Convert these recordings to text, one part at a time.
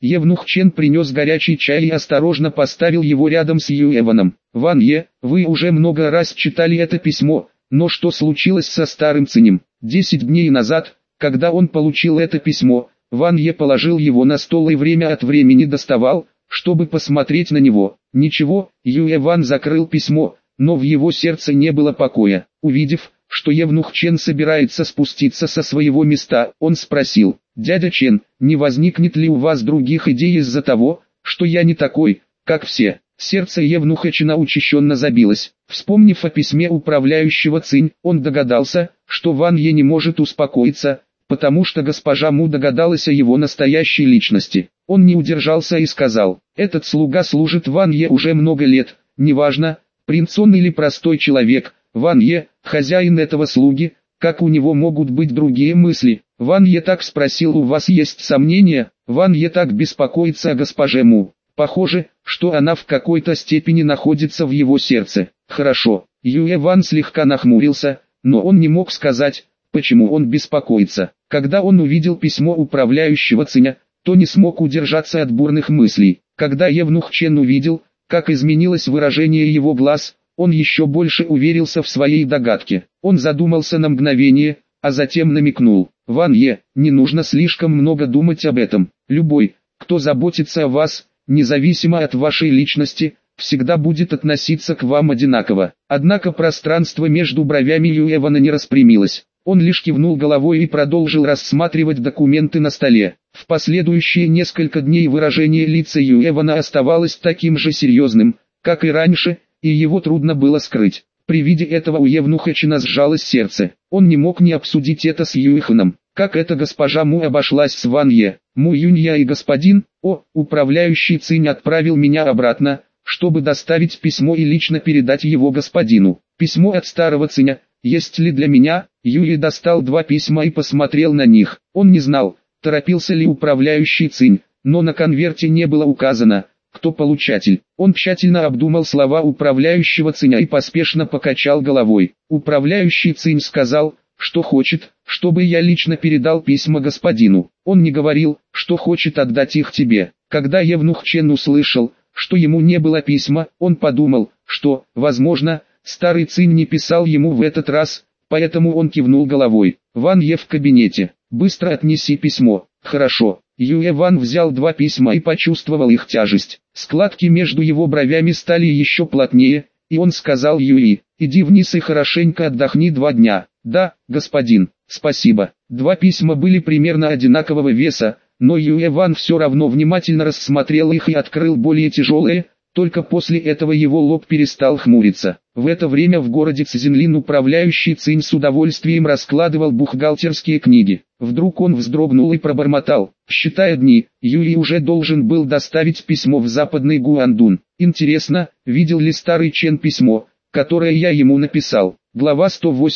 Евнух Чен принес горячий чай и осторожно поставил его рядом с Юэваном. «Ван Е, вы уже много раз читали это письмо, но что случилось со старым Цинем? 10 дней назад, когда он получил это письмо, Ван Е положил его на стол и время от времени доставал, чтобы посмотреть на него. Ничего, Юэван закрыл письмо, но в его сердце не было покоя. Увидев, что Евнух Чен собирается спуститься со своего места, он спросил: «Дядя Чен, не возникнет ли у вас других идей из-за того, что я не такой, как все?» Сердце Евнуха Чена учащенно забилось. Вспомнив о письме управляющего Цинь, он догадался, что Ван Е не может успокоиться, потому что госпожа Му догадалась о его настоящей личности. Он не удержался и сказал: «Этот слуга служит Ван Е уже много лет, неважно, принц он или простой человек, Ван Е, хозяин этого слуги, как у него могут быть другие мысли?» Ван Е так спросил: «У вас есть сомнения?» Ван Е так беспокоится о госпоже Му. Похоже, что она в какой-то степени находится в его сердце. Хорошо. Юэ Ван слегка нахмурился, но он не мог сказать, почему он беспокоится. Когда он увидел письмо управляющего Циня, то не смог удержаться от бурных мыслей. Когда Евнух Чен увидел, как изменилось выражение его глаз, он еще больше уверился в своей догадке. Он задумался на мгновение, а затем намекнул: «Ван Е, не нужно слишком много думать об этом. Любой, кто заботится о вас, независимо от вашей личности, всегда будет относиться к вам одинаково». Однако пространство между бровями Юэвана не распрямилось. Он лишь кивнул головой и продолжил рассматривать документы на столе. В последующие несколько дней выражение лица Юэвана оставалось таким же серьезным, как и раньше, и его трудно было скрыть. При виде этого у Евнуха Чена сжалось сердце. Он не мог не обсудить это с Юэханом. Как эта госпожа Му обошлась с Ван Е? Му Юнья и господин, управляющий Цинь отправил меня обратно, чтобы доставить письмо и лично передать его господину. Письмо от старого Циня, есть ли для меня? Юй достал 2 письма и посмотрел на них. Он не знал, торопился ли управляющий Цинь, но на конверте не было указано, кто получатель. Он тщательно обдумал слова управляющего Циня и поспешно покачал головой. Управляющий Цинь сказал, что хочет, чтобы я лично передал письма господину. Он не говорил, что хочет отдать их тебе. Когда Евнух Чен услышал, что ему не было письма, он подумал, что, возможно, старый Цинь не писал ему в этот раз, поэтому он кивнул головой. «Ван Е в кабинете. Быстро отнеси письмо». «Хорошо». Юэ Ван взял 2 письма и почувствовал их тяжесть. Складки между его бровями стали еще плотнее, и он сказал Юи: «Иди вниз и хорошенько отдохни 2 дня». «Да, господин, спасибо». 2 письма были примерно одинакового веса, но Юэ Ван все равно внимательно рассмотрел их и открыл более тяжелые, только после этого его лоб перестал хмуриться. В это время в городе Цзинлин управляющий Цинь с удовольствием раскладывал бухгалтерские книги. Вдруг он вздрогнул и пробормотал: «Считая дни, Юй уже должен был доставить письмо в западный Гуандун. Интересно, видел ли старый Чен письмо, которое я ему написал?» Глава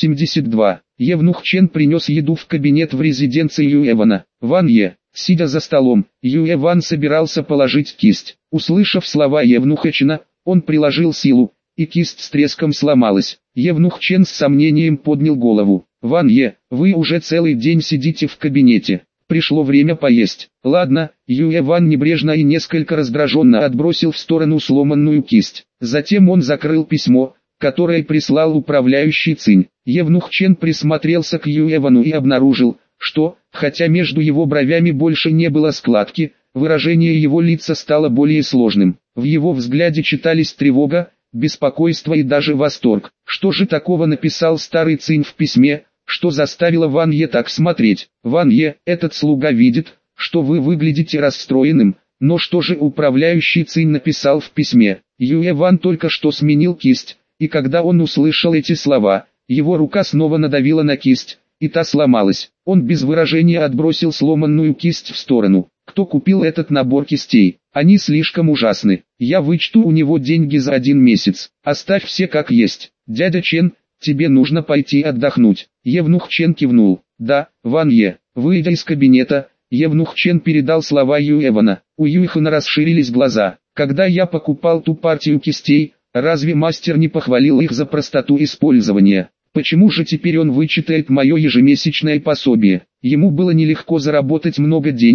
182. Евнух Чен принес еду в кабинет в резиденции Юэвана. Ван Е, сидя за столом, Юэван собирался положить кисть. Услышав слова Евнуха Чена, он приложил силу, и кисть с треском сломалась. Евнух Чен с сомнением поднял голову. «Ван Е, вы уже целый день сидите в кабинете. Пришло время поесть». «Ладно». Юэван небрежно и несколько раздраженно отбросил в сторону сломанную кисть. Затем он закрыл письмо, которое прислал управляющий Цинь. Евнух Чен присмотрелся к Юэвану и обнаружил, что, хотя между его бровями больше не было складки, выражение его лица стало более сложным. В его взгляде читались тревога, беспокойство и даже восторг. Что же такого написал старый Цинь в письме, что заставило Ван Е так смотреть? «Ван Е, этот слуга видит, что вы выглядите расстроенным, но что же управляющий Цинь написал в письме?» Юэ Ван только что сменил кисть, и когда он услышал эти слова, его рука снова надавила на кисть, и та сломалась. Он без выражения отбросил сломанную кисть в сторону. «Кто купил этот набор кистей? Они слишком ужасны. Я вычту у него деньги за 1 месяц. Оставь все как есть. Дядя Чен, тебе нужно пойти отдохнуть». Евнух Чен кивнул. «Да, Ван Е». Выйдя из кабинета, Евнух Чен передал слова Юэвана. У Юэхана расширились глаза. «Когда я покупал ту партию кистей, разве мастер не похвалил их за простоту использования? Почему же теперь он вычитает мое ежемесячное пособие?» Ему было нелегко заработать много денег,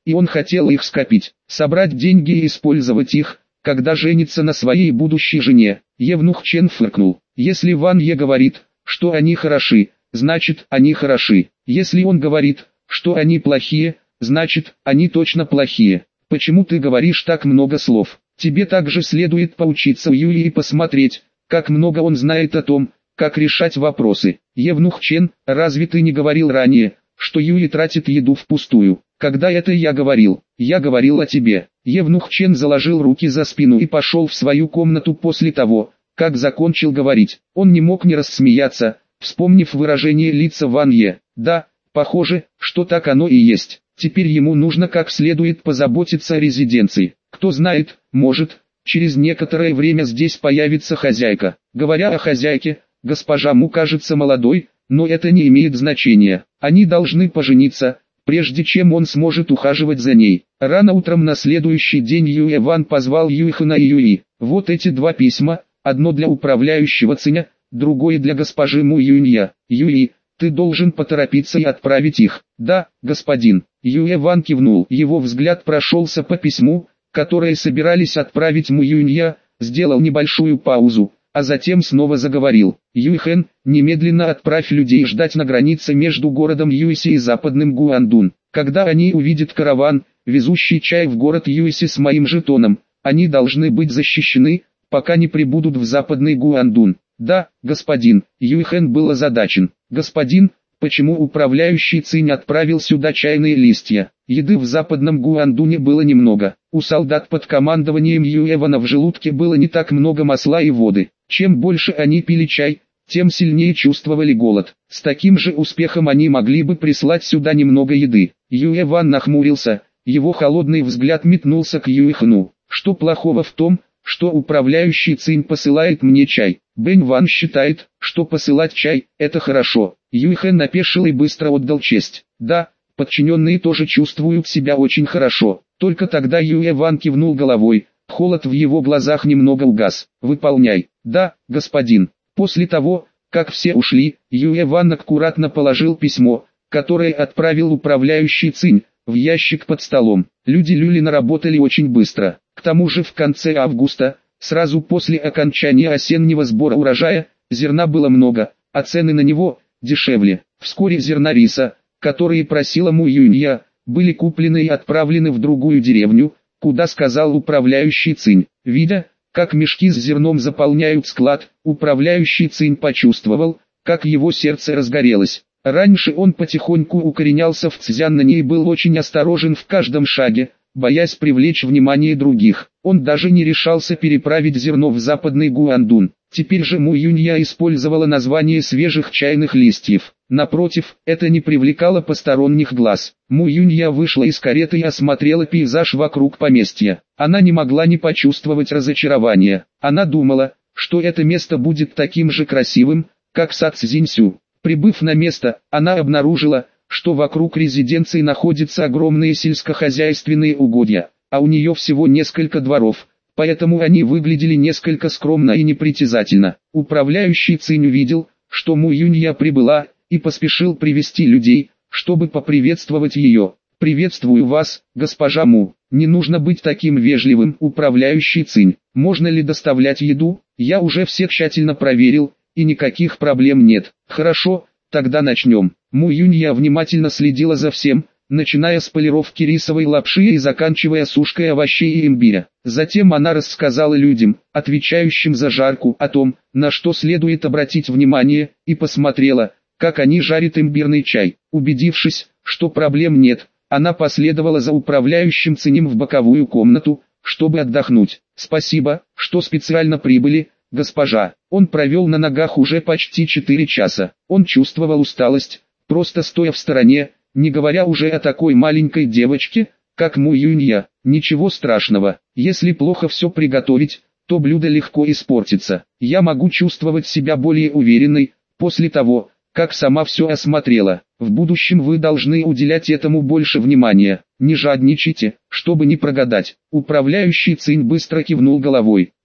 и он хотел их скопить, собрать деньги и использовать их, когда женится на своей будущей жене. Евнух Чен фыркнул. Если Ван Е говорит, что они хороши, значит они хороши. Если он говорит, что они плохие, значит они точно плохие. Почему ты говоришь так много слов? Тебе также следует поучиться у Юли и посмотреть, как много он знает о том, как решать вопросы. Евнух Чен, разве ты не говорил ранее, что Юли тратит еду впустую? Когда это я говорил? Я говорил о тебе. Евнух Чен заложил руки за спину и пошел в свою комнату после того, как закончил говорить. Он не мог не рассмеяться, вспомнив выражение лица Ван Е. Да, похоже, что так оно и есть. Теперь ему нужно как следует позаботиться о резиденции. Кто знает, может, через некоторое время здесь появится хозяйка. Говоря о хозяйке, госпожа Му кажется молодой, но это не имеет значения. Они должны пожениться, прежде чем он сможет ухаживать за ней. Рано утром на следующий день Юэ Ван позвал Юйхана и Юи. Вот эти два письма, одно для управляющего Циня, другое для госпожи Му Юнья. Юи, ты должен поторопиться и отправить их. Да, господин. Юэ Ван кивнул. Его взгляд прошелся по письму, которое собирались отправить Му Юнья, сделал небольшую паузу, а затем снова заговорил. Юйхэн, немедленно отправь людей ждать на границе между городом Юйси и западным Гуандун. Когда они увидят караван, везущий чай в город Юйси с моим жетоном, они должны быть защищены, пока не прибудут в западный Гуандун. Да, господин. Юйхэн был озадачен. Господин, почему управляющий Цинь отправил сюда чайные листья? Еды в западном Гуандуне было немного. У солдат под командованием Юэвана в желудке было не так много масла и воды. Чем больше они пили чай, тем сильнее чувствовали голод. С таким же успехом они могли бы прислать сюда немного еды. Юэван нахмурился, его холодный взгляд метнулся к Юйхну. Что плохого в том, что управляющий Цинь посылает мне чай? Бэнь Ван считает, что посылать чай – это хорошо. Юйхэн опешил и быстро отдал честь. Да, подчиненные тоже чувствуют себя очень хорошо. Только тогда Юэ Ван кивнул головой, холод в его глазах немного угас. Выполняй. Да, господин. После того, как все ушли, Юэ Ван аккуратно положил письмо, которое отправил управляющий Цинь, в ящик под столом. Люди Люлина работали очень быстро. К тому же в конце августа, сразу после окончания осеннего сбора урожая, зерна было много, а цены на него дешевле. Вскоре зерна риса, которые просила Му Юнья, были куплены и отправлены в другую деревню, куда сказал управляющий Цинь. Видя, как мешки с зерном заполняют склад, управляющий Цинь почувствовал, как его сердце разгорелось. Раньше он потихоньку укоренялся в Цзяннане и был очень осторожен в каждом шаге, боясь привлечь внимание других. Он даже не решался переправить зерно в западный Гуандун. Теперь же Му Юнья использовала название свежих чайных листьев. Напротив, это не привлекало посторонних глаз. Му Юнья вышла из кареты и осмотрела пейзаж вокруг поместья. Она не могла не почувствовать разочарования. Она думала, что это место будет таким же красивым, как сад Цзиньсю. Прибыв на место, она обнаружила, что вокруг резиденции находятся огромные сельскохозяйственные угодья, а у нее всего несколько дворов, поэтому они выглядели несколько скромно и непритязательно. Управляющий Цинь увидел, что Му Юнья прибыла, и поспешил привести людей, чтобы поприветствовать ее. «Приветствую вас, госпожа Му. Не нужно быть таким вежливым, управляющий Цинь. Можно ли доставлять еду? Я уже все тщательно проверил, и никаких проблем нет». «Хорошо, тогда начнем». Му Юнья внимательно следила за всем, начиная с полировки рисовой лапши и заканчивая сушкой овощей и имбиря. Затем она рассказала людям, отвечающим за жарку, о том, на что следует обратить внимание, и посмотрела, как они жарят имбирный чай. Убедившись, что проблем нет, она последовала за управляющим Цинем в боковую комнату, чтобы отдохнуть. «Спасибо, что специально прибыли, госпожа». Он провел на ногах уже почти 4 часа. Он чувствовал усталость, просто стоя в стороне, не говоря уже о такой маленькой девочке, как Му Юнья. Ничего страшного, если плохо все приготовить, то блюдо легко испортится. Я могу чувствовать себя более уверенной, после того, как сама все осмотрела. В будущем вы должны уделять этому больше внимания. Не жадничайте, чтобы не прогадать. Управляющий Цинь быстро кивнул головой.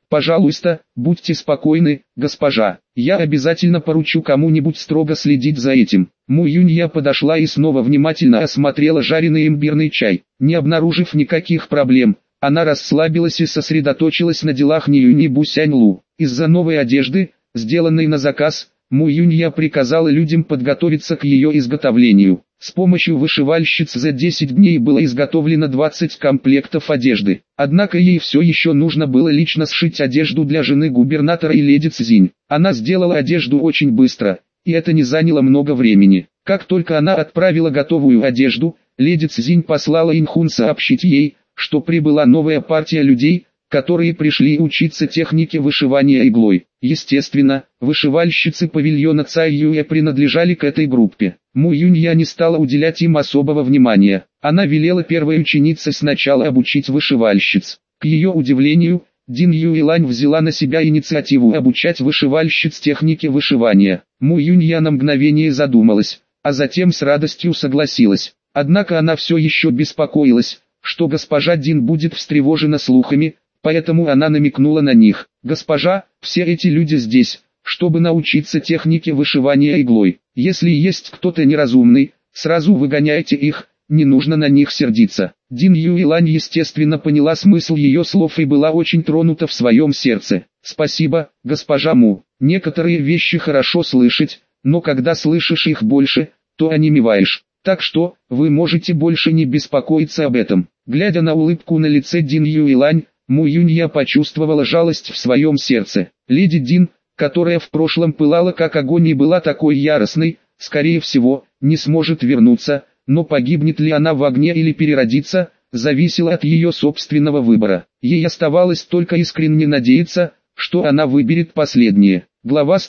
Пожалуйста, будьте спокойны, госпожа. Я обязательно поручу кому-нибудь строго следить за этим. Му Юнья подошла и снова внимательно осмотрела жареный имбирный чай. Не обнаружив никаких проблем, она расслабилась и сосредоточилась на делах Ниюни Бусяньлу. Из-за новой одежды, сделанной на заказ, Му Юнья приказала людям подготовиться к ее изготовлению. С помощью вышивальщиц за 10 дней было изготовлено 20 комплектов одежды. Однако ей все еще нужно было лично сшить одежду для жены губернатора и леди Цзинь. Она сделала одежду очень быстро, и это не заняло много времени. Как только она отправила готовую одежду, леди Цзинь послала Инхун сообщить ей, что прибыла новая партия людей, которые пришли учиться технике вышивания иглой. Естественно, вышивальщицы павильона Цай Юэ принадлежали к этой группе. Му Юнья не стала уделять им особого внимания. Она велела первой ученице сначала обучить вышивальщиц. К ее удивлению, Дин Юэлань взяла на себя инициативу обучать вышивальщиц технике вышивания. Му Юнья на мгновение задумалась, а затем с радостью согласилась. Однако она все еще беспокоилась, что госпожа Дин будет встревожена слухами, поэтому она намекнула на них. «Госпожа, все эти люди здесь, чтобы научиться технике вышивания иглой. Если есть кто-то неразумный, сразу выгоняйте их, не нужно на них сердиться». Дин Юэлань естественно поняла смысл ее слов и была очень тронута в своем сердце. «Спасибо, госпожа Му. Некоторые вещи хорошо слышать, но когда слышишь их больше, то онемеваешь. Так что, вы можете больше не беспокоиться об этом». Глядя на улыбку на лице Дин Юэлань, Му Юнья почувствовала жалость в своем сердце. Леди Дин, которая в прошлом пылала как огонь и была такой яростной, скорее всего, не сможет вернуться, но погибнет ли она в огне или переродится, зависело от ее собственного выбора. Ей оставалось только искренне надеяться, что она выберет последнее. Глава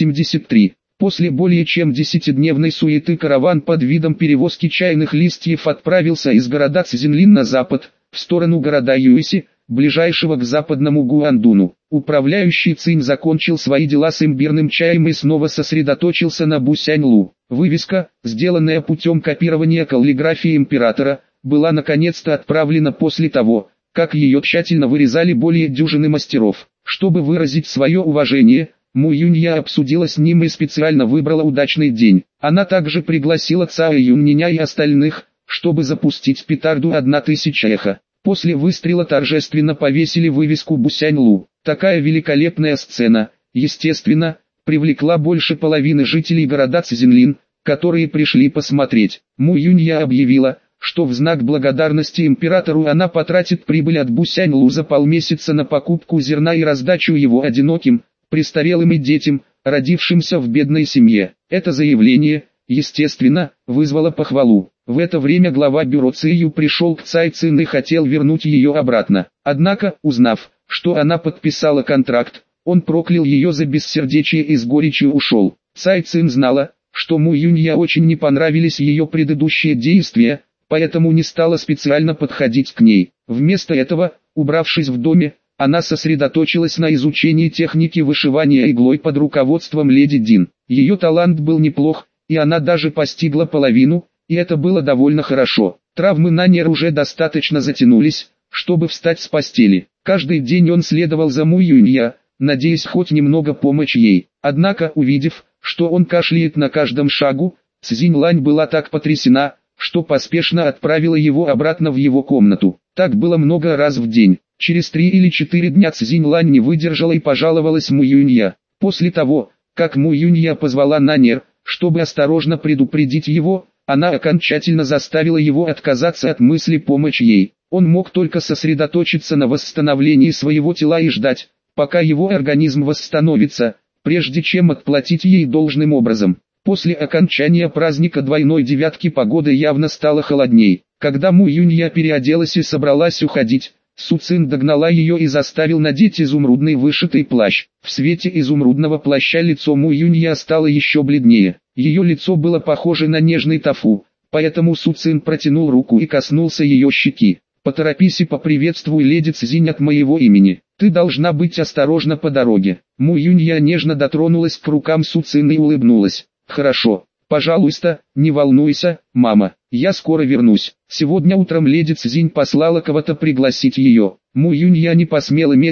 183. После более чем 10-дневной суеты караван под видом перевозки чайных листьев отправился из города Цзинлин на запад, в сторону города Юйси, ближайшего к западному Гуандуну. Управляющий Цинь закончил свои дела с имбирным чаем и снова сосредоточился на Бусяньлу. Вывеска, сделанная путем копирования каллиграфии императора, была наконец-то отправлена после того, как ее тщательно вырезали более дюжины мастеров. Чтобы выразить свое уважение, Му Юнья обсудила с ним и специально выбрала удачный день. Она также пригласила Цао Юньня и остальных, чтобы запустить петарду 1000 эхо. После выстрела торжественно повесили вывеску Бусяньлу. Такая великолепная сцена, естественно, привлекла больше половины жителей города Цзинлин, которые пришли посмотреть. Му Юнья объявила, что в знак благодарности императору она потратит прибыль от Бусяньлу за полмесяца на покупку зерна и раздачу его одиноким, престарелым и детям, родившимся в бедной семье. Это заявление, естественно, вызвало похвалу. В это время глава бюро Цию пришел к Цай Цин и хотел вернуть ее обратно. Однако, узнав, что она подписала контракт, он проклял ее за бессердечие и с горечью ушел. Цай Цин знала, что Му Юнья очень не понравились ее предыдущие действия, поэтому не стала специально подходить к ней. Вместо этого, убравшись в доме, она сосредоточилась на изучении техники вышивания иглой под руководством леди Дин. Ее талант был неплох, и она даже постигла половину, и это было довольно хорошо. Травмы Нанер уже достаточно затянулись, чтобы встать с постели. Каждый день он следовал за Му Юнья, надеясь хоть немного помочь ей. Однако, увидев, что он кашляет на каждом шагу, Цзинь Лань была так потрясена, что поспешно отправила его обратно в его комнату. Так было много раз в день. Через 3 или 4 дня Цзинь Лань не выдержала и пожаловалась Му Юнья. После того, как Му Юнья позвала Нанер, чтобы осторожно предупредить его, она окончательно заставила его отказаться от мысли помочь ей. Он мог только сосредоточиться на восстановлении своего тела и ждать, пока его организм восстановится, прежде чем отплатить ей должным образом. После окончания праздника двойной девятки погода явно стала холодней. Когда Му Юнья переоделась и собралась уходить, Су Цин догнала ее и заставил надеть изумрудный вышитый плащ. В свете изумрудного плаща лицо Му Юнья стало еще бледнее. Ее лицо было похоже на нежный тофу, поэтому Су Цин протянул руку и коснулся ее щеки. «Поторопись и поприветствуй леди Цзинь от моего имени. Ты должна быть осторожна по дороге». Му Юнья нежно дотронулась к рукам Су Цин и улыбнулась. «Хорошо. Пожалуйста, не волнуйся, мама, я скоро вернусь». Сегодня утром леди Цзинь послала кого-то пригласить ее. Му Юнья не посмела медлить,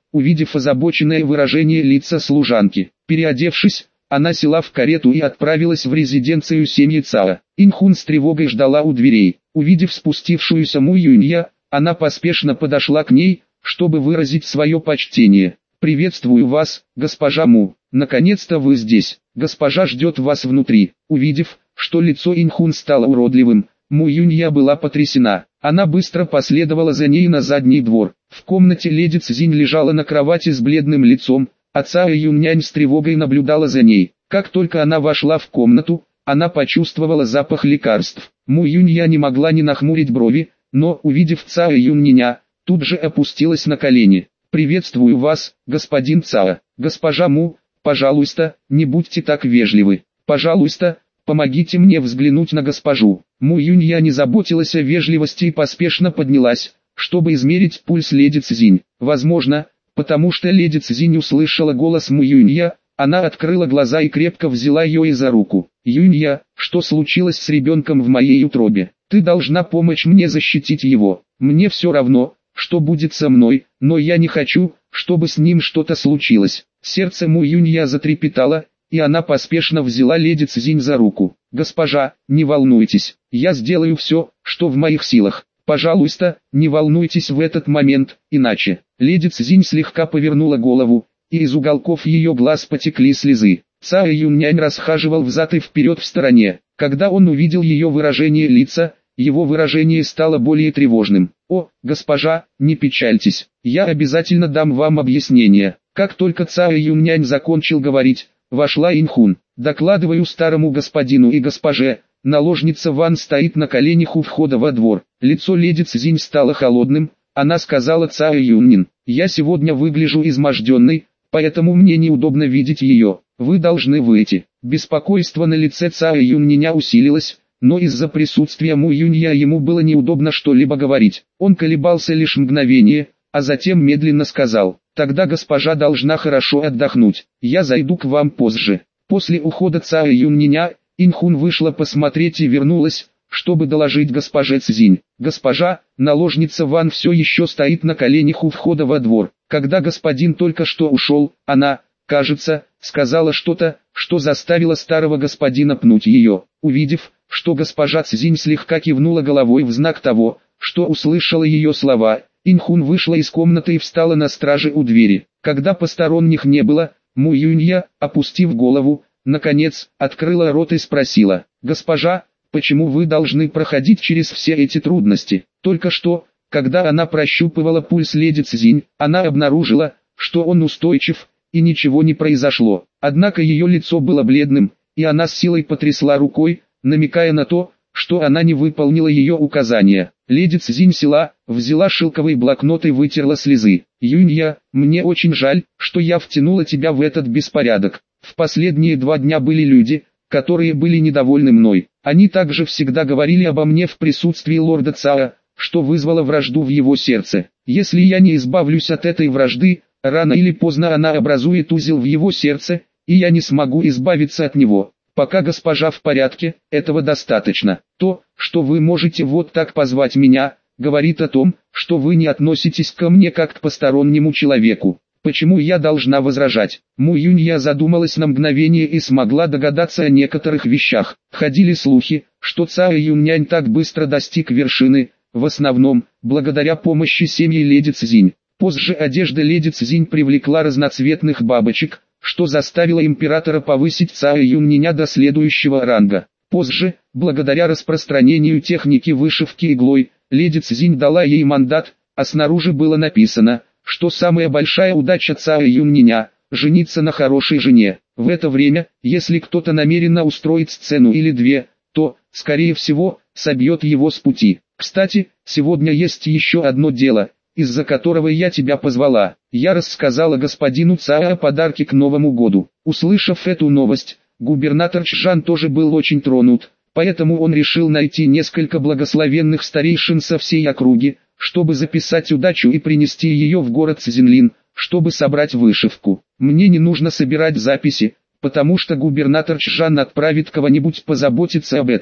увидев озабоченное выражение лица служанки. Переодевшись, она села в карету и отправилась в резиденцию семьи Цао. Инхун с тревогой ждала у дверей. Увидев спустившуюся Му Юнья, она поспешно подошла к ней, чтобы выразить свое почтение. «Приветствую вас, госпожа Му. Наконец-то вы здесь. Госпожа ждет вас внутри». Увидев, что лицо Инхун стало уродливым, Му Юнья была потрясена. Она быстро последовала за ней на задний двор. В комнате леди Цзинь лежала на кровати с бледным лицом, а Цао Юньнянь с тревогой наблюдала за ней. Как только она вошла в комнату, она почувствовала запах лекарств. Му Юнья не могла не нахмурить брови, но, увидев Цао Юньня, тут же опустилась на колени. «Приветствую вас, господин Цао. Госпожа Му, пожалуйста, не будьте так вежливы. Пожалуйста, помогите мне взглянуть на госпожу». Му Юнья не заботилась о вежливости и поспешно поднялась, чтобы измерить пульс леди Цзинь. Возможно, потому что леди Цзинь услышала голос Му Юнья, она открыла глаза и крепко взяла ее за руку. «Юнья, что случилось с ребенком в моей утробе? Ты должна помочь мне защитить его. Мне все равно, что будет со мной, но я не хочу, чтобы с ним что-то случилось». Сердце Му Юнья затрепетало, и она поспешно взяла леди Цзинь за руку. «Госпожа, не волнуйтесь, я сделаю все, что в моих силах. Пожалуйста, не волнуйтесь в этот момент, иначе». Леди Цзинь слегка повернула голову, и из уголков ее глаз потекли слезы. Цао Юньнянь расхаживал взад и вперед в стороне. Когда он увидел ее выражение лица, его выражение стало более тревожным. «О, госпожа, не печальтесь, я обязательно дам вам объяснение». Как только Цао Юньнянь закончил говорить, вошла Инхун. «Докладываю старому господину и госпоже, наложница Ван стоит на коленях у входа во двор». Лицо леди Цзинь стало холодным, она сказала Цао Юньнин: «Я сегодня выгляжу изможденной, поэтому мне неудобно видеть ее. Вы должны выйти». Беспокойство на лице Цао Юньня усилилось, но из-за присутствия Му Юнья ему было неудобно что-либо говорить. Он колебался лишь мгновение, а затем медленно сказал: «Тогда госпожа должна хорошо отдохнуть. Я зайду к вам позже». После ухода Цао Юньня, Инхун вышла посмотреть и вернулась, чтобы доложить госпоже Цзинь. «Госпожа, наложница Ван все еще стоит на коленях у входа во двор. Когда господин только что ушел, она, кажется, сказала что-то, что заставило старого господина пнуть ее». Увидев, что госпожа Цзинь слегка кивнула головой в знак того, что услышала ее слова, Инхун вышла из комнаты и встала на страже у двери. Когда посторонних не было, Му Юнья, опустив голову, наконец, открыла рот и спросила: «Госпожа, почему вы должны проходить через все эти трудности?» Только что, когда она прощупывала пульс леди Цзинь, она обнаружила, что он устойчив, и ничего не произошло. Однако ее лицо было бледным, и она с силой потрясла рукой, намекая на то, что она не выполнила ее указания. Леди Цзинь села, взяла шелковый блокнот и вытерла слезы. «Юнья, мне очень жаль, что я втянула тебя в этот беспорядок. В последние 2 дня были люди, которые были недовольны мной. Они также всегда говорили обо мне в присутствии лорда Цао, что вызвало вражду в его сердце. Если я не избавлюсь от этой вражды, рано или поздно она образует узел в его сердце, и я не смогу избавиться от него. Пока госпожа в порядке, этого достаточно. То, что вы можете вот так позвать меня, говорит о том, что вы не относитесь ко мне как к постороннему человеку. Почему я должна возражать?» Му Юнья задумалась на мгновение и смогла догадаться о некоторых вещах. Ходили слухи, что Цао Юньнянь так быстро достиг вершины, в основном, благодаря помощи семьи леди Цзинь. Позже одежда леди Цзинь привлекла разноцветных бабочек, что заставило императора повысить Цао Юньня до следующего ранга. Позже, благодаря распространению техники вышивки иглой, леди Цзинь дала ей мандат, а снаружи было написано, что самая большая удача Цао Юньня – жениться на хорошей жене. В это время, если кто-то намеренно устроит сцену или 2, то, скорее всего, собьет его с пути. «Кстати, сегодня есть еще одно дело, из-за которого я тебя позвала». Я рассказала господину Цао о подарке к Новому году. Услышав эту новость, губернатор Чжан тоже был очень тронут, поэтому он решил найти несколько благословенных старейшин со всей округи, чтобы записать удачу и принести ее в город Цзинлин, чтобы собрать вышивку. Мне не нужно собирать записи, потому что губернатор Чжан отправит кого-нибудь позаботиться об этом.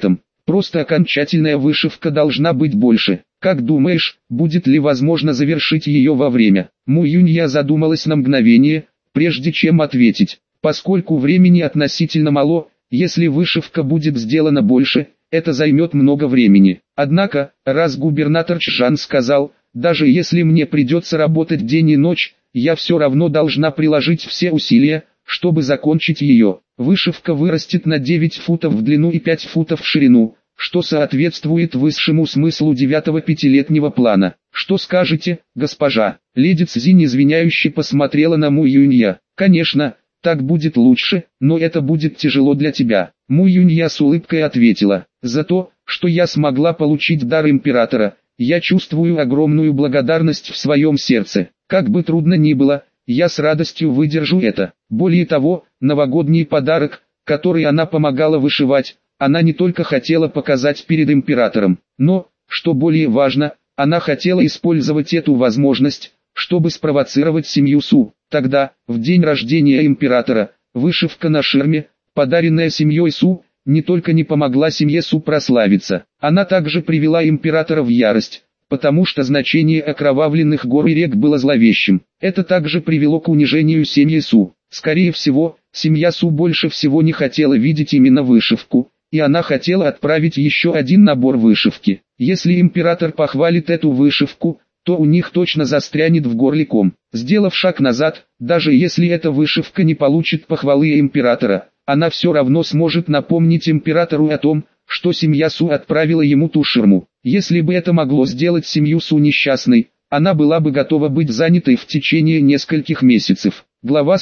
Просто окончательная вышивка должна быть больше. Как думаешь, будет ли возможно завершить ее во время? Му Юнья задумалась на мгновение, прежде чем ответить. Поскольку времени относительно мало, если вышивка будет сделана больше, это займет много времени. Однако, раз губернатор Чжан сказал, даже если мне придется работать день и ночь, я все равно должна приложить все усилия, чтобы закончить ее. Вышивка вырастет на 9 футов в длину и 5 футов в ширину, что соответствует высшему смыслу 9-го пятилетнего плана. Что скажете, госпожа? Леди Цзинь извиняюще посмотрела на Му Юнья. Конечно, так будет лучше, но это будет тяжело для тебя. Му Юнья с улыбкой ответила. За то, что я смогла получить дар императора, я чувствую огромную благодарность в своем сердце. Как бы трудно ни было, я с радостью выдержу это. Более того, новогодний подарок, который она помогала вышивать, она не только хотела показать перед императором, но, что более важно, она хотела использовать эту возможность, чтобы спровоцировать семью Су. Тогда, в день рождения императора, вышивка на ширме, подаренная семьей Су, не только не помогла семье Су прославиться, она также привела императора в ярость, потому что значение окровавленных гор и рек было зловещим. Это также привело к унижению семьи Су. Скорее всего, семья Су больше всего не хотела видеть именно вышивку, и она хотела отправить еще один набор вышивки. Если император похвалит эту вышивку, то у них точно застрянет в горле ком. Сделав шаг назад, даже если эта вышивка не получит похвалы императора, она все равно сможет напомнить императору о том, что семья Су отправила ему ту ширму. Если бы это могло сделать семью Су несчастной, она была бы готова быть занятой в течение нескольких месяцев. Глава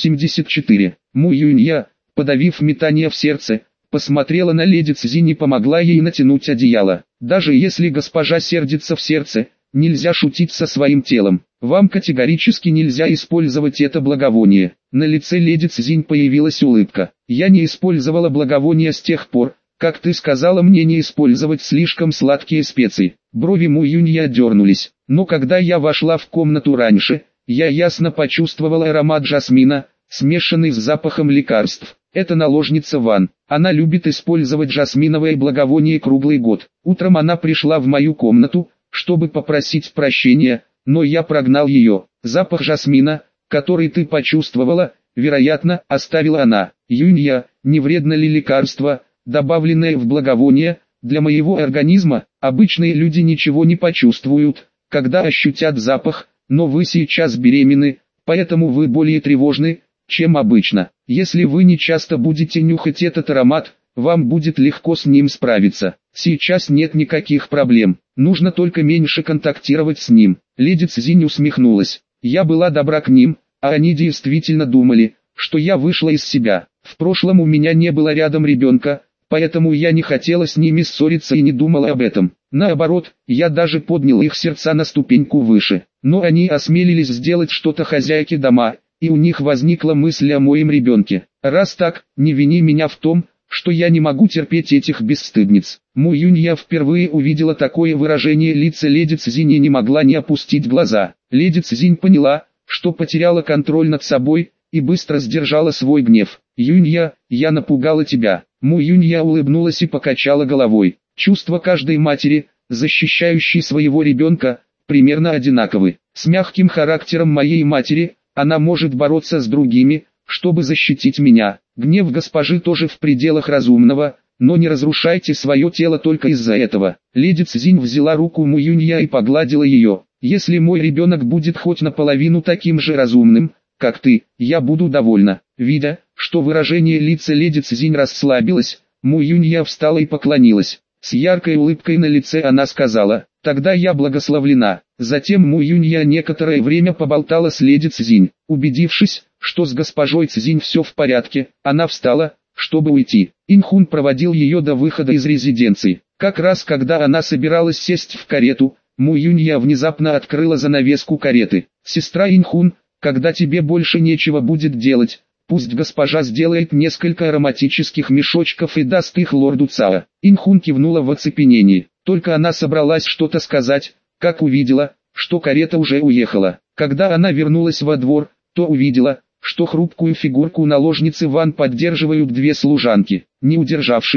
184. Му Юнья, подавив метание в сердце, посмотрела на леди Цзинь и помогла ей натянуть одеяло. Даже если госпожа сердится в сердце, нельзя шутить со своим телом. Вам категорически нельзя использовать это благовоние. На лице леди Цзинь появилась улыбка. Я не использовала благовоние с тех пор, как ты сказала мне не использовать слишком сладкие специи. Брови Му Юнья дернулись. Но когда я вошла в комнату раньше, я ясно почувствовала аромат жасмина, смешанный с запахом лекарств. Это наложница Ван. Она любит использовать жасминовое благовоние круглый год. Утром она пришла в мою комнату, чтобы попросить прощения, но я прогнал ее. Запах жасмина, который ты почувствовала, вероятно, оставила она. Юнья, не вредно ли лекарство, добавленное в благовоние, для моего организма? Обычные люди ничего не почувствуют, когда ощутят запах, но вы сейчас беременны, поэтому вы более тревожны, чем обычно. Если вы не часто будете нюхать этот аромат, вам будет легко с ним справиться. Сейчас нет никаких проблем, нужно только меньше контактировать с ним. Леди Цзинь усмехнулась. Я была добра к ним, а они действительно думали, что я вышла из себя. В прошлом у меня не было рядом ребенка, поэтому я не хотела с ними ссориться и не думала об этом. Наоборот, я даже поднял их сердца на ступеньку выше. Но они осмелились сделать что-то хозяйке дома, и у них возникла мысль о моем ребенке. Раз так, не вини меня в том, что я не могу терпеть этих бесстыдниц. Му Юнья впервые увидела такое выражение лица леди Цзинь и не могла не опустить глаза. Леди Цзинь поняла, что потеряла контроль над собой, и быстро сдержала свой гнев. «Юнья, я напугала тебя». Му Юнья улыбнулась и покачала головой. Чувства каждой матери, защищающей своего ребенка, примерно одинаковы. С мягким характером моей матери, она может бороться с другими, чтобы защитить меня. Гнев госпожи тоже в пределах разумного, но не разрушайте свое тело только из-за этого. Леди Цзинь взяла руку Му Юнья и погладила ее. Если мой ребенок будет хоть наполовину таким же разумным, как ты, я буду довольна. Видя, что выражение лица леди Цзинь расслабилось, Му Юнья встала и поклонилась. С яркой улыбкой на лице она сказала: «Тогда я благословлена». Затем Му Юнья некоторое время поболтала с леди Цзинь. Убедившись, что с госпожой Цзинь все в порядке, она встала, чтобы уйти. Инхун проводил ее до выхода из резиденции. Как раз когда она собиралась сесть в карету, Му Юнья внезапно открыла занавеску кареты. «Сестра Инхун, когда тебе больше нечего будет делать, пусть госпожа сделает несколько ароматических мешочков и даст их лорду Цао». Инхун кивнула в оцепенении. Только она собралась что-то сказать, как увидела, что карета уже уехала. Когда она вернулась во двор, то увидела, что хрупкую фигурку наложницы Ван поддерживают две служанки. Не удержавшись,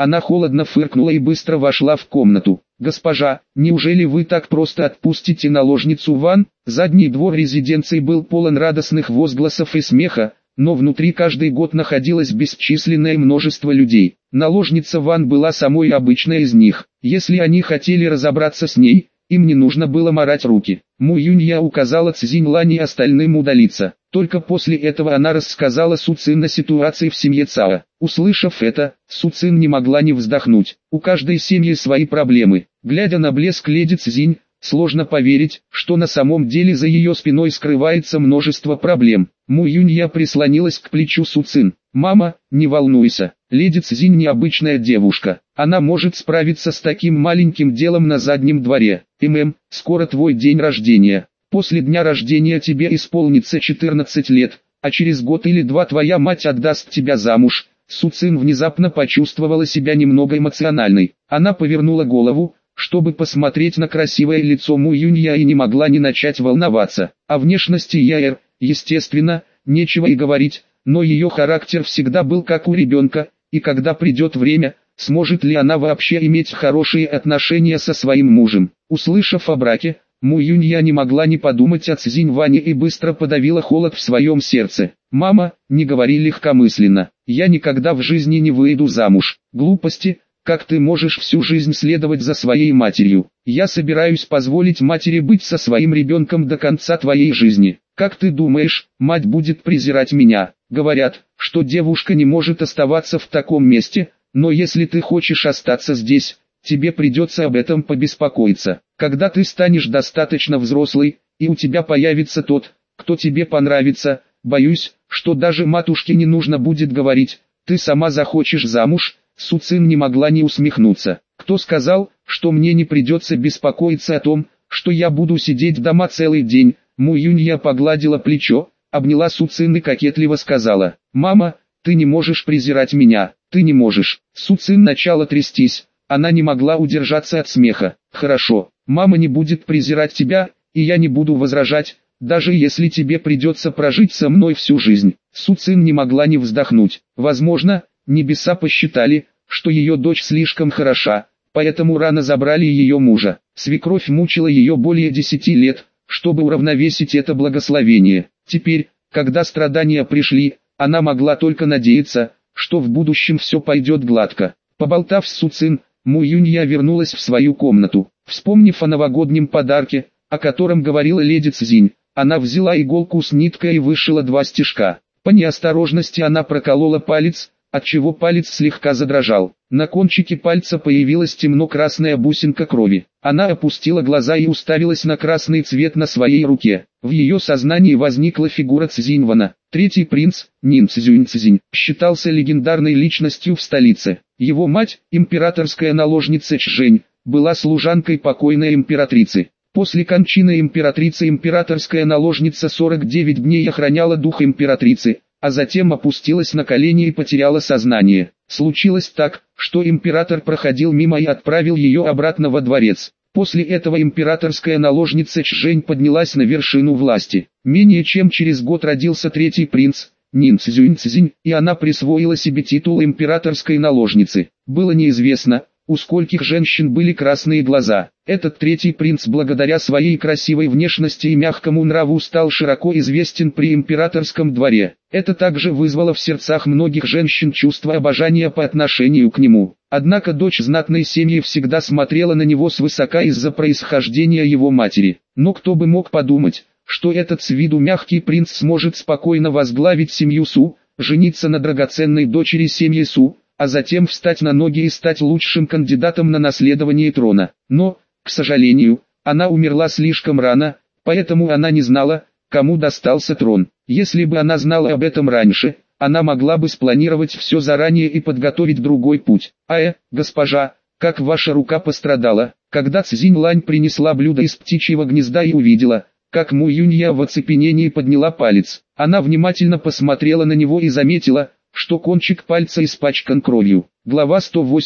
Она холодно фыркнула и быстро вошла в комнату. «Госпожа, неужели вы так просто отпустите наложницу Ван?» Задний двор резиденции был полон радостных возгласов и смеха, но внутри каждый год находилось бесчисленное множество людей. Наложница Ван была самой обычной из них. Если они хотели разобраться с ней, им не нужно было марать руки. Му Юнья указала Цзинь Лань и остальным удалиться. Только после этого она рассказала Су Цин о ситуации в семье Цао. Услышав это, Су Цин не могла не вздохнуть. У каждой семьи свои проблемы. Глядя на блеск леди Цзинь, сложно поверить, что на самом деле за ее спиной скрывается множество проблем. Му Юнья прислонилась к плечу Су Цин. «Мама, не волнуйся, леди Цзинь необычная девушка. Она может справиться с таким маленьким делом на заднем дворе. Скоро твой день рождения. После дня рождения тебе исполнится 14 лет, а через год или два твоя мать отдаст тебя замуж». Су Цин внезапно почувствовала себя немного эмоциональной. Она повернула голову, чтобы посмотреть на красивое лицо Му Юнья, и не могла не начать волноваться. О внешности Яэр, естественно, нечего и говорить, но ее характер всегда был как у ребенка, и когда придет время, сможет ли она вообще иметь хорошие отношения со своим мужем. Услышав о браке, Му Юнья не могла не подумать о Цзинь Ване и быстро подавила холод в своем сердце. «Мама, не говори легкомысленно, я никогда в жизни не выйду замуж». «Глупости, как ты можешь всю жизнь следовать за своей матерью? Я собираюсь позволить матери быть со своим ребенком до конца твоей жизни. Как ты думаешь, мать будет презирать меня?» Говорят, что девушка не может оставаться в таком месте, но если ты хочешь остаться здесь, тебе придется об этом побеспокоиться. Когда ты станешь достаточно взрослой, и у тебя появится тот, кто тебе понравится, боюсь, что даже матушке не нужно будет говорить, ты сама захочешь замуж. Су Цин не могла не усмехнуться. «Кто сказал, что мне не придется беспокоиться о том, что я буду сидеть дома целый день?» Му Юнья погладила плечо, обняла Су Цин и кокетливо сказала: «Мама, ты не можешь презирать меня, ты не можешь». Су Цин начала трястись, она не могла удержаться от смеха. «Хорошо, мама не будет презирать тебя, и я не буду возражать, даже если тебе придется прожить со мной всю жизнь». Су Цин не могла не вздохнуть. Возможно, небеса посчитали, что ее дочь слишком хороша, поэтому рано забрали ее мужа. Свекровь мучила ее более 10 лет, чтобы уравновесить это благословение. Теперь, когда страдания пришли, она могла только надеяться, что в будущем все пойдет гладко. Поболтав с Су Цин, Му Юнья вернулась в свою комнату. Вспомнив о новогоднем подарке, о котором говорила леди Цзинь, она взяла иголку с ниткой и вышила 2 стежка. По неосторожности она проколола палец, отчего палец слегка задрожал. На кончике пальца появилась темно-красная бусинка крови. Она опустила глаза и уставилась на красный цвет на своей руке. В ее сознании возникла фигура Цзиньвана. Третий принц, Нин Цзюнь, считался легендарной личностью в столице. Его мать, императорская наложница Чжэнь, была служанкой покойной императрицы. После кончины императрицы императорская наложница 49 дней охраняла дух императрицы, а затем опустилась на колени и потеряла сознание. Случилось так, что император проходил мимо и отправил ее обратно во дворец. После этого императорская наложница Чжэнь поднялась на вершину власти. Менее чем через год родился третий принц, Нин Цзюнь, и она присвоила себе титул императорской наложницы. Было неизвестно, у скольких женщин были красные глаза. Этот третий принц благодаря своей красивой внешности и мягкому нраву стал широко известен при императорском дворе. Это также вызвало в сердцах многих женщин чувство обожания по отношению к нему. Однако дочь знатной семьи всегда смотрела на него свысока из-за происхождения его матери. Но кто бы мог подумать, что этот с виду мягкий принц сможет спокойно возглавить семью Су, жениться на драгоценной дочери семьи Су, а затем встать на ноги и стать лучшим кандидатом на наследование трона. Но, к сожалению, она умерла слишком рано, поэтому она не знала, кому достался трон. Если бы она знала об этом раньше, она могла бы спланировать все заранее и подготовить другой путь. Госпожа, как ваша рука пострадала? Когда Цзинь Лань принесла блюдо из птичьего гнезда и увидела, как Му Юнья в оцепенении подняла палец, она внимательно посмотрела на него и заметила, что кончик пальца испачкан кровью. Глава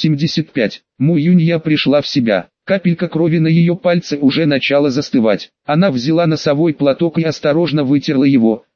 185. Му Юнья пришла в себя. Капелька крови на ее пальце уже начала застывать. Она взяла носовой платок и осторожно вытерла его,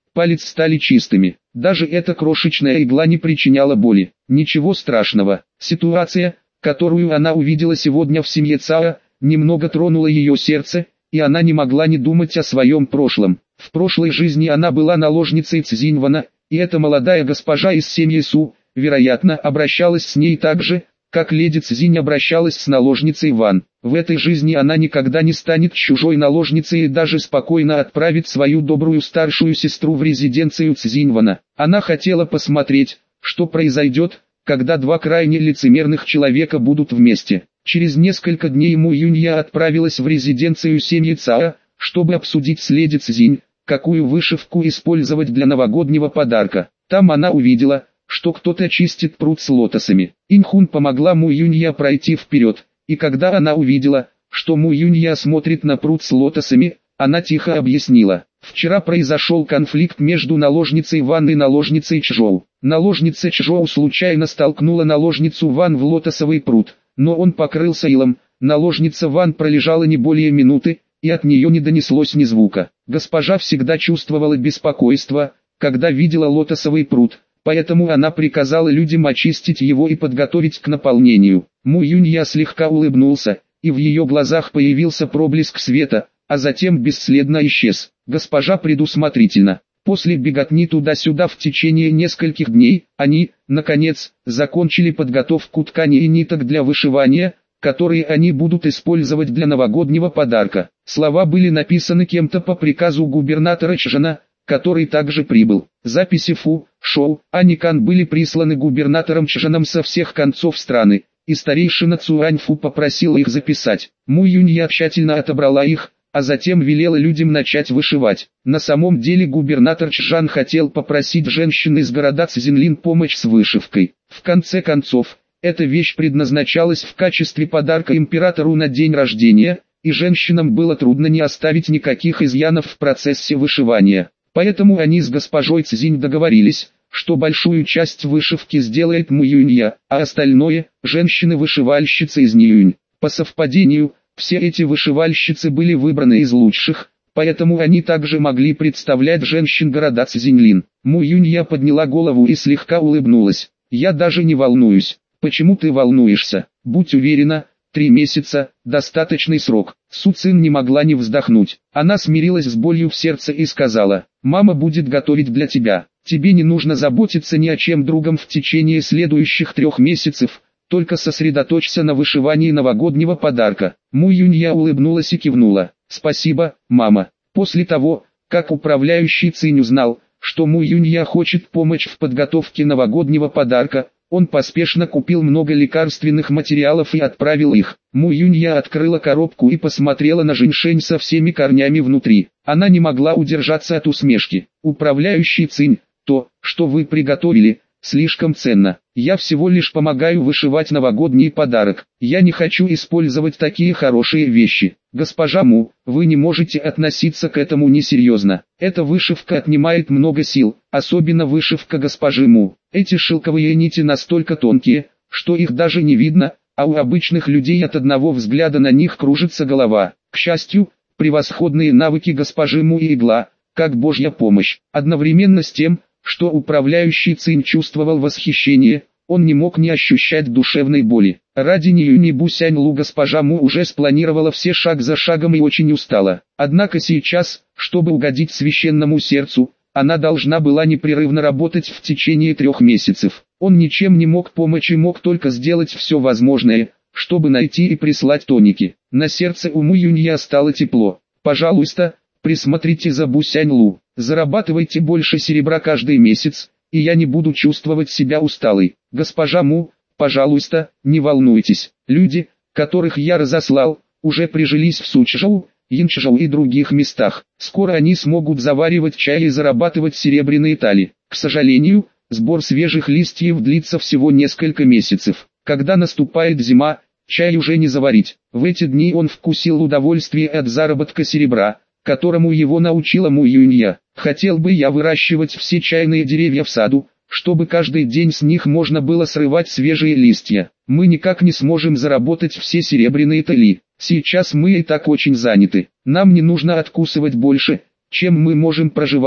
палец стали чистыми. Даже эта крошечная игла не причиняла боли. Ничего страшного. Ситуация, которую она увидела сегодня в семье Цао, немного тронула ее сердце, и она не могла не думать о своем прошлом. В прошлой жизни она была наложницей Цзиньвана, и эта молодая госпожа из семьи Су, вероятно, обращалась с ней так же, как леди Цзинь обращалась с наложницей Ван. В этой жизни она никогда не станет чужой наложницей и даже спокойно отправит свою добрую старшую сестру в резиденцию Цзиньвана. Она хотела посмотреть, что произойдет, когда два крайне лицемерных человека будут вместе. Через несколько дней Му Юнья отправилась в резиденцию семьи Цао, чтобы обсудить с леди Цзинь, какую вышивку использовать для новогоднего подарка. Там она увидела, что кто-то чистит пруд с лотосами. Инхун помогла Му Юнья пройти вперед, и когда она увидела, что Му Юнья смотрит на пруд с лотосами, она тихо объяснила: вчера произошел конфликт между наложницей Ван и наложницей Чжоу. Наложница Чжоу случайно столкнула наложницу Ван в лотосовый пруд, но он покрылся илом. Наложница Ван пролежала не более минуты, и от нее не донеслось ни звука. Госпожа всегда чувствовала беспокойство, когда видела лотосовый пруд, поэтому она приказала людям очистить его и подготовить к наполнению. Му Юнья слегка улыбнулся, и в ее глазах появился проблеск света, а затем бесследно исчез. Госпожа предусмотрительна. После беготни туда-сюда в течение нескольких дней, они, наконец, закончили подготовку ткани и ниток для вышивания, которые они будут использовать для новогоднего подарка. Слова были написаны кем-то по приказу губернатора Чжана, который также прибыл. Записи Фу, Шоу, Аникан были присланы губернатором Чжаном со всех концов страны, и старейшина Цуаньфу попросила их записать. Му Юнья тщательно отобрала их, а затем велела людям начать вышивать. На самом деле губернатор Чжан хотел попросить женщин из города Цзинлин помочь с вышивкой. В конце концов, эта вещь предназначалась в качестве подарка императору на день рождения, и женщинам было трудно не оставить никаких изъянов в процессе вышивания. Поэтому они с госпожой Цзинь договорились, что большую часть вышивки сделает Му Юнья, а остальное – женщины-вышивальщицы из Ниюнь. По совпадению, все эти вышивальщицы были выбраны из лучших, поэтому они также могли представлять женщин города Цзиньлин. Му Юнья подняла голову и слегка улыбнулась. «Я даже не волнуюсь». «Почему ты волнуешься? Будь уверена, 3 месяца – достаточный срок». Су Цин не могла не вздохнуть. Она смирилась с болью в сердце и сказала: «Мама будет готовить для тебя. Тебе не нужно заботиться ни о чем другом в течение следующих 3 месяцев, только сосредоточься на вышивании новогоднего подарка». Му Юнья улыбнулась и кивнула. «Спасибо, мама». После того, как управляющий Цинь узнал, что Му Юнья хочет помочь в подготовке новогоднего подарка, он поспешно купил много лекарственных материалов и отправил их. Му Юнья открыла коробку и посмотрела на женьшень со всеми корнями внутри. Она не могла удержаться от усмешки. «Управляющий Цинь, то, что вы приготовили, слишком ценно. Я всего лишь помогаю вышивать новогодний подарок. Я не хочу использовать такие хорошие вещи. Госпожа Му, вы не можете относиться к этому несерьезно. Эта вышивка отнимает много сил, особенно вышивка госпожи Му. Эти шелковые нити настолько тонкие, что их даже не видно, а у обычных людей от одного взгляда на них кружится голова. К счастью, превосходные навыки госпожи Му и игла, как божья помощь. Одновременно с тем, что управляющий Цинь чувствовал восхищение, он не мог не ощущать душевной боли. Ради Ниюни Бусянь Лу госпожа Му уже спланировала все шаг за шагом и очень устала. Однако сейчас, чтобы угодить священному сердцу, она должна была непрерывно работать в течение 3 месяцев. Он ничем не мог помочь и мог только сделать все возможное, чтобы найти и прислать тоники. На сердце у Му Юнья стало тепло. «Пожалуйста, присмотрите за Бусянь Лу. Зарабатывайте больше серебра каждый месяц, и я не буду чувствовать себя усталой. Госпожа Му, пожалуйста, не волнуйтесь. Люди, которых я разослал, уже прижились в Сучжоу, Янчжоу и других местах. Скоро они смогут заваривать чай и зарабатывать серебряные тали. К сожалению, сбор свежих листьев длится всего несколько месяцев. Когда наступает зима, чай уже не заварить. В эти дни он вкусил удовольствие от заработка серебра, которому его научила Му Юнья. Хотел бы я выращивать все чайные деревья в саду, чтобы каждый день с них можно было срывать свежие листья. Мы никак не сможем заработать все серебряные тали. Сейчас мы и так очень заняты. Нам не нужно откусывать больше, чем мы можем проживать,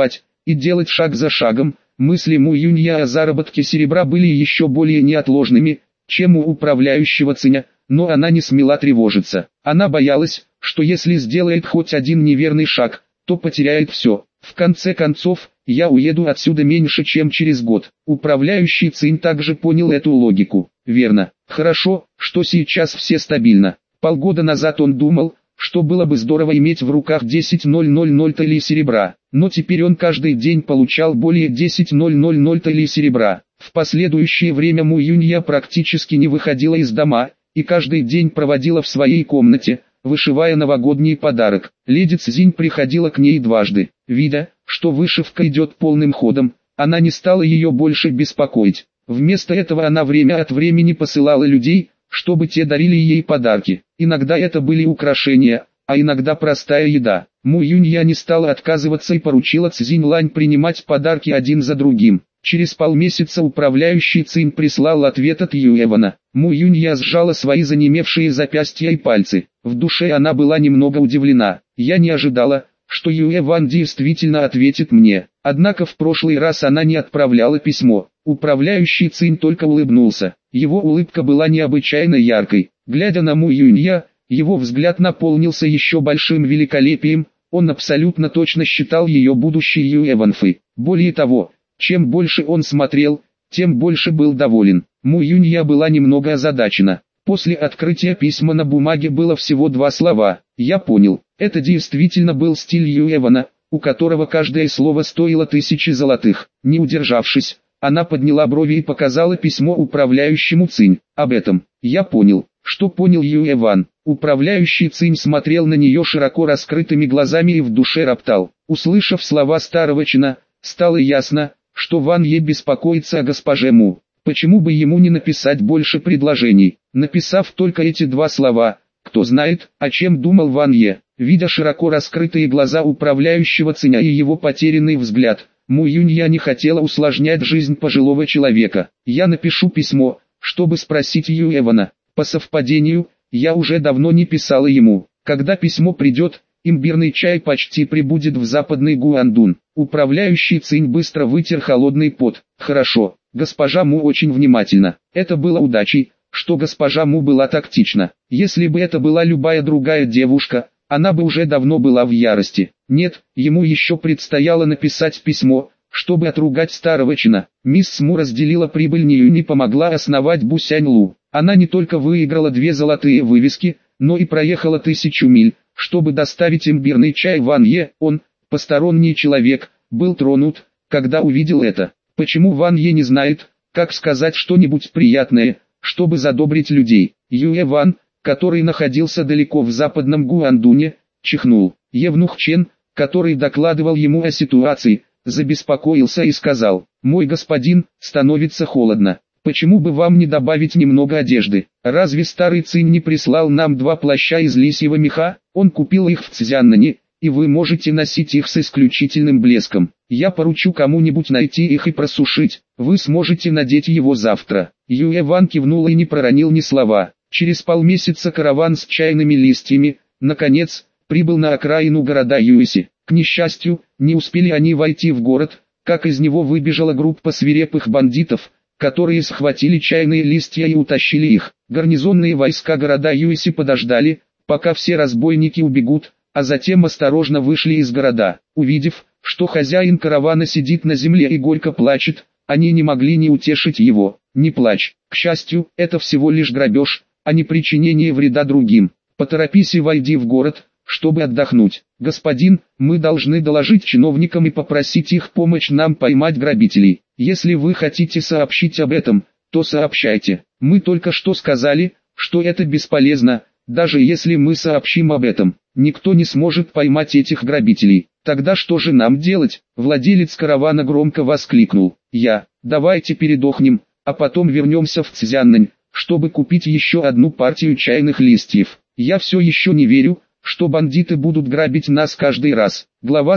и делать шаг за шагом. Мысли Му Юнья о заработке серебра были еще более неотложными, чем у управляющего Циня, но она не смела тревожиться. Она боялась, что если сделает хоть один неверный шаг, то потеряет все. В конце концов, я уеду отсюда меньше, чем через год. Управляющий Цинь также понял эту логику. Верно. Хорошо, что сейчас все стабильно. Полгода назад он думал, что было бы здорово иметь в руках 10,000 талей серебра, но теперь он каждый день получал более 10,000 талей серебра. В последующее время Му Юнья практически не выходила из дома, и каждый день проводила в своей комнате, вышивая новогодний подарок. Леди Цзинь приходила к ней дважды. Видя, что вышивка идет полным ходом, она не стала ее больше беспокоить. Вместо этого она время от времени посылала людей, чтобы те дарили ей подарки. Иногда это были украшения, а иногда простая еда. Му Юнья не стала отказываться и поручила Цзинь Лань принимать подарки один за другим. Через полмесяца управляющий Цинь прислал ответ от Юэвана. Му Юнья сжала свои занемевшие запястья и пальцы. В душе она была немного удивлена. Я не ожидала, что Юэван действительно ответит мне. Однако в прошлый раз она не отправляла письмо. Управляющий Цинь только улыбнулся. Его улыбка была необычайно яркой. Глядя на Му Юнья, его взгляд наполнился еще большим великолепием. Он абсолютно точно считал ее будущей Юэванфой. Более того, чем больше он смотрел, тем больше был доволен. Му Юнья была немного озадачена. После открытия письма на бумаге было всего 2 слова. Я понял, это действительно был стиль Юэвана, у которого каждое слово стоило 1000 золотых. Не удержавшись, она подняла брови и показала письмо управляющему Цинь. Об этом я понял. Что понял Юэван? Управляющий Цинь смотрел на нее широко раскрытыми глазами и в душе роптал. Услышав слова старого чина, стало ясно, что Ван Е беспокоится о госпоже Му. Почему бы ему не написать больше предложений? Написав только эти 2 слова, кто знает, о чем думал Ван Е. Видя широко раскрытые глаза управляющего Циня и его потерянный взгляд, Му Юнья не хотела усложнять жизнь пожилого человека. Я напишу письмо, чтобы спросить Юэвана. По совпадению, я уже давно не писала ему. Когда письмо придет, имбирный чай почти прибудет в западный Гуандун. Управляющий Цинь быстро вытер холодный пот. Хорошо, госпожа Му очень внимательна. Это было удачей, что госпожа Му была тактична. Если бы это была любая другая девушка, она бы уже давно была в ярости. Нет, ему еще предстояло написать письмо, чтобы отругать старого чина. Мисс Му разделила прибыль Нью и помогла основать Бусянь-Лу. Она не только выиграла 2 золотые вывески, но и проехала 1000 миль, чтобы доставить имбирный чай Ван Е. Он, посторонний человек, был тронут, когда увидел это. Почему Ван Е не знает, как сказать что-нибудь приятное, чтобы задобрить людей? Юэ Ван, который находился далеко в западном Гуандуне, чихнул. Евнух Чен, который докладывал ему о ситуации, забеспокоился и сказал: «Мой господин, становится холодно. Почему бы вам не добавить немного одежды? Разве старый Цинь не прислал нам 2 плаща из лисьего меха? Он купил их в Цзяннане, и вы можете носить их с исключительным блеском. Я поручу кому-нибудь найти их и просушить. Вы сможете надеть его завтра». Юэ Ван кивнул и не проронил ни слова. Через полмесяца караван с чайными листьями, наконец, прибыл на окраину города Юэси. К несчастью, не успели они войти в город, как из него выбежала группа свирепых бандитов, которые схватили чайные листья и утащили их. Гарнизонные войска города Юэси подождали, пока все разбойники убегут, а затем осторожно вышли из города. Увидев, что хозяин каравана сидит на земле и горько плачет, они не могли не утешить его. «Не плачь, к счастью, это всего лишь грабеж, а не причинение вреда другим. Поторопись и войди в город, чтобы отдохнуть. Господин, мы должны доложить чиновникам и попросить их помочь нам поймать грабителей. Если вы хотите сообщить об этом, то сообщайте. Мы только что сказали, что это бесполезно, даже если мы сообщим об этом. Никто не сможет поймать этих грабителей. Тогда что же нам делать?» Владелец каравана громко воскликнул. «Давайте передохнем, а потом вернемся в Цзяннань, чтобы купить еще 1 партию чайных листьев. Я все еще не верю, что бандиты будут грабить нас каждый раз». Глава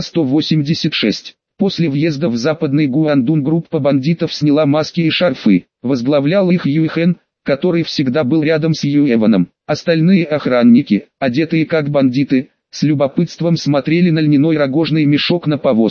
186. После въезда в западный Гуандун группа бандитов сняла маски и шарфы. Возглавлял их Юйхэн, который всегда был рядом с Юэваном. Остальные охранники, одетые как бандиты, с любопытством смотрели на льняной рогожный мешок на повозке.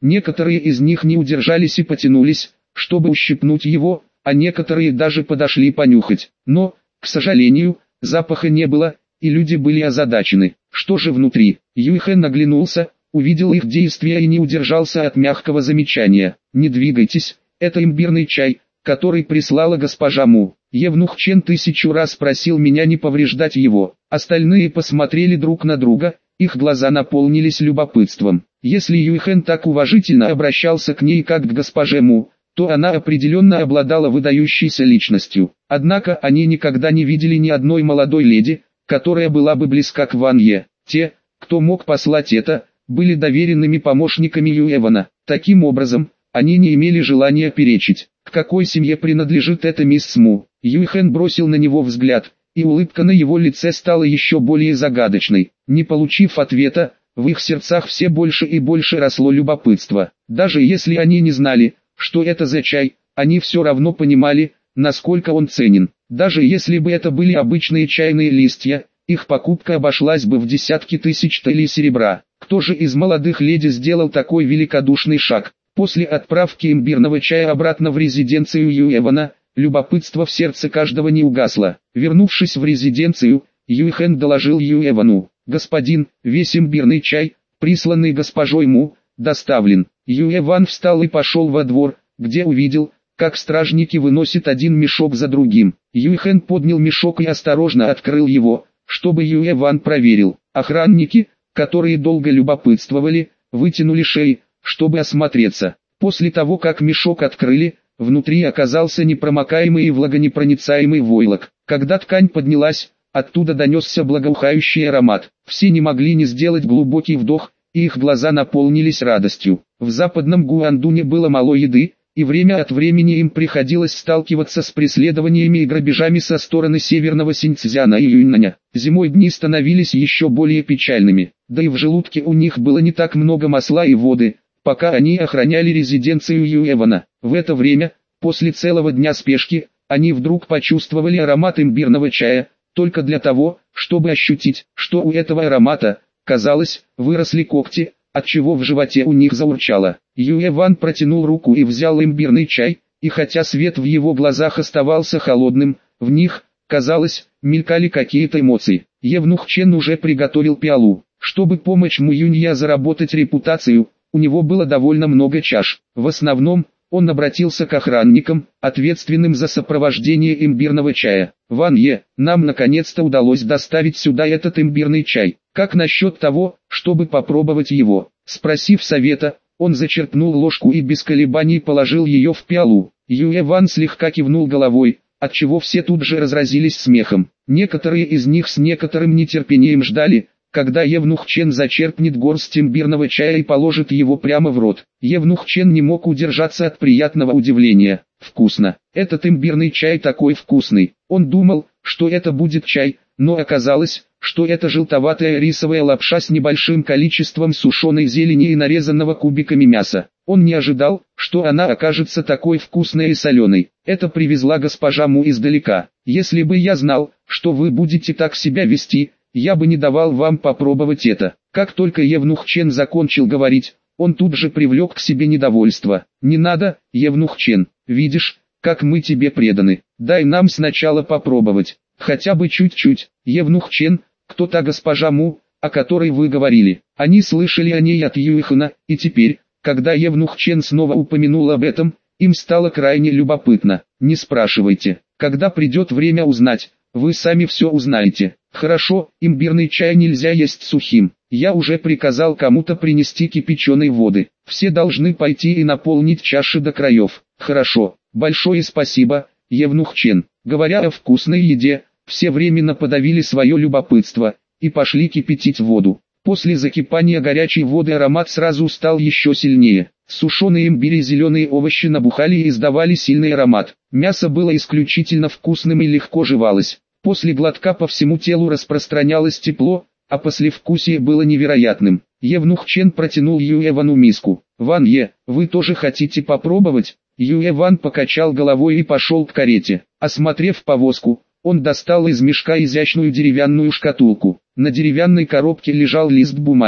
Некоторые из них не удержались и потянулись, чтобы ущипнуть его, а некоторые даже подошли понюхать. Но, к сожалению, запаха не было, и люди были озадачены. Что же внутри? Юйхэн оглянулся, увидел их действия и не удержался от мягкого замечания. «Не двигайтесь, это имбирный чай, который прислала госпожа Му. Евнух Чен 1000 раз просил меня не повреждать его». Остальные посмотрели друг на друга, их глаза наполнились любопытством. Если Юйхэн так уважительно обращался к ней как к госпоже Му, то она определенно обладала выдающейся личностью. Однако они никогда не видели ни одной молодой леди, которая была бы близка к Ван Е. Те, кто мог послать это, были доверенными помощниками Юэвана. Таким образом, они не имели желания перечить. К какой семье принадлежит эта мисс Му? Юйхэн бросил на него взгляд, и улыбка на его лице стала еще более загадочной. Не получив ответа, в их сердцах все больше и больше росло любопытство. Даже если они не знали, что это за чай, они все равно понимали, насколько он ценен. Даже если бы это были обычные чайные листья, их покупка обошлась бы в десятки тысяч талей серебра. Кто же из молодых леди сделал такой великодушный шаг? После отправки имбирного чая обратно в резиденцию Юэвана, любопытство в сердце каждого не угасло. Вернувшись в резиденцию, Юйхэн доложил Юэвану: «Господин, весь имбирный чай, присланный госпожой Му, доставлен». Юэван встал и пошел во двор, где увидел, как стражники выносят один мешок за другим. Юйхэн поднял мешок и осторожно открыл его, чтобы Юэван проверил. Охранники, которые долго любопытствовали, вытянули шеи, чтобы осмотреться. После того, как мешок открыли, внутри оказался непромокаемый и влагонепроницаемый войлок. Когда ткань поднялась, оттуда донесся благоухающий аромат. Все не могли не сделать глубокий вдох, и их глаза наполнились радостью. В западном Гуандуне было мало еды, и время от времени им приходилось сталкиваться с преследованиями и грабежами со стороны северного Синьцзяна и Юньнаня. Зимой дни становились еще более печальными, да и в желудке у них было не так много масла и воды, пока они охраняли резиденцию Юэвана. В это время, после целого дня спешки, они вдруг почувствовали аромат имбирного чая, только для того, чтобы ощутить, что у этого аромата, казалось, выросли когти, отчего в животе у них заурчало. Юэван протянул руку и взял имбирный чай, и хотя свет в его глазах оставался холодным, в них, казалось, мелькали какие-то эмоции. Евнух Чен уже приготовил пиалу. Чтобы помочь Му Юнья заработать репутацию, у него было довольно много чаш. В основном, он обратился к охранникам, ответственным за сопровождение имбирного чая. «Ван Е, нам наконец-то удалось доставить сюда этот имбирный чай. Как насчет того, чтобы попробовать его?» Спросив совета, он зачерпнул ложку и без колебаний положил ее в пиалу. Юэван слегка кивнул головой, отчего все тут же разразились смехом. Некоторые из них с некоторым нетерпением ждали, когда Евнух Чен зачерпнет горсть имбирного чая и положит его прямо в рот. Евнух Чен не мог удержаться от приятного удивления. Вкусно. Этот имбирный чай такой вкусный. Он думал, что это будет чай, но оказалось, что это желтоватая рисовая лапша с небольшим количеством сушеной зелени и нарезанного кубиками мяса. Он не ожидал, что она окажется такой вкусной и соленой. Это привезла госпожа Му издалека. Если бы я знал, что вы будете так себя вести, я бы не давал вам попробовать это. Как только Евнух Чен закончил говорить, он тут же привлек к себе недовольство. «Не надо, Евнух Чен, видишь, как мы тебе преданы. Дай нам сначала попробовать, хотя бы чуть-чуть». «Евнух Чен, кто та госпожа Му, о которой вы говорили?» Они слышали о ней от Юэхана, и теперь, когда Евнух Чен снова упомянул об этом, им стало крайне любопытно. «Не спрашивайте, когда придет время узнать, вы сами все узнаете». «Хорошо, имбирный чай нельзя есть сухим. Я уже приказал кому-то принести кипяченой воды. Все должны пойти и наполнить чаши до краев». «Хорошо, большое спасибо, Евнух Чен». Говоря о вкусной еде, все временно подавили свое любопытство и пошли кипятить воду. После закипания горячей воды аромат сразу стал еще сильнее. Сушеные имбирь и зеленые овощи набухали и издавали сильный аромат. Мясо было исключительно вкусным и легко жевалось. После глотка по всему телу распространялось тепло, а послевкусие было невероятным. Евнух Чен протянул Юэвану миску. «Ван Е, вы тоже хотите попробовать?» Юэван покачал головой и пошел к карете. Осмотрев повозку, он достал из мешка изящную деревянную шкатулку. На деревянной коробке лежал лист бумаги.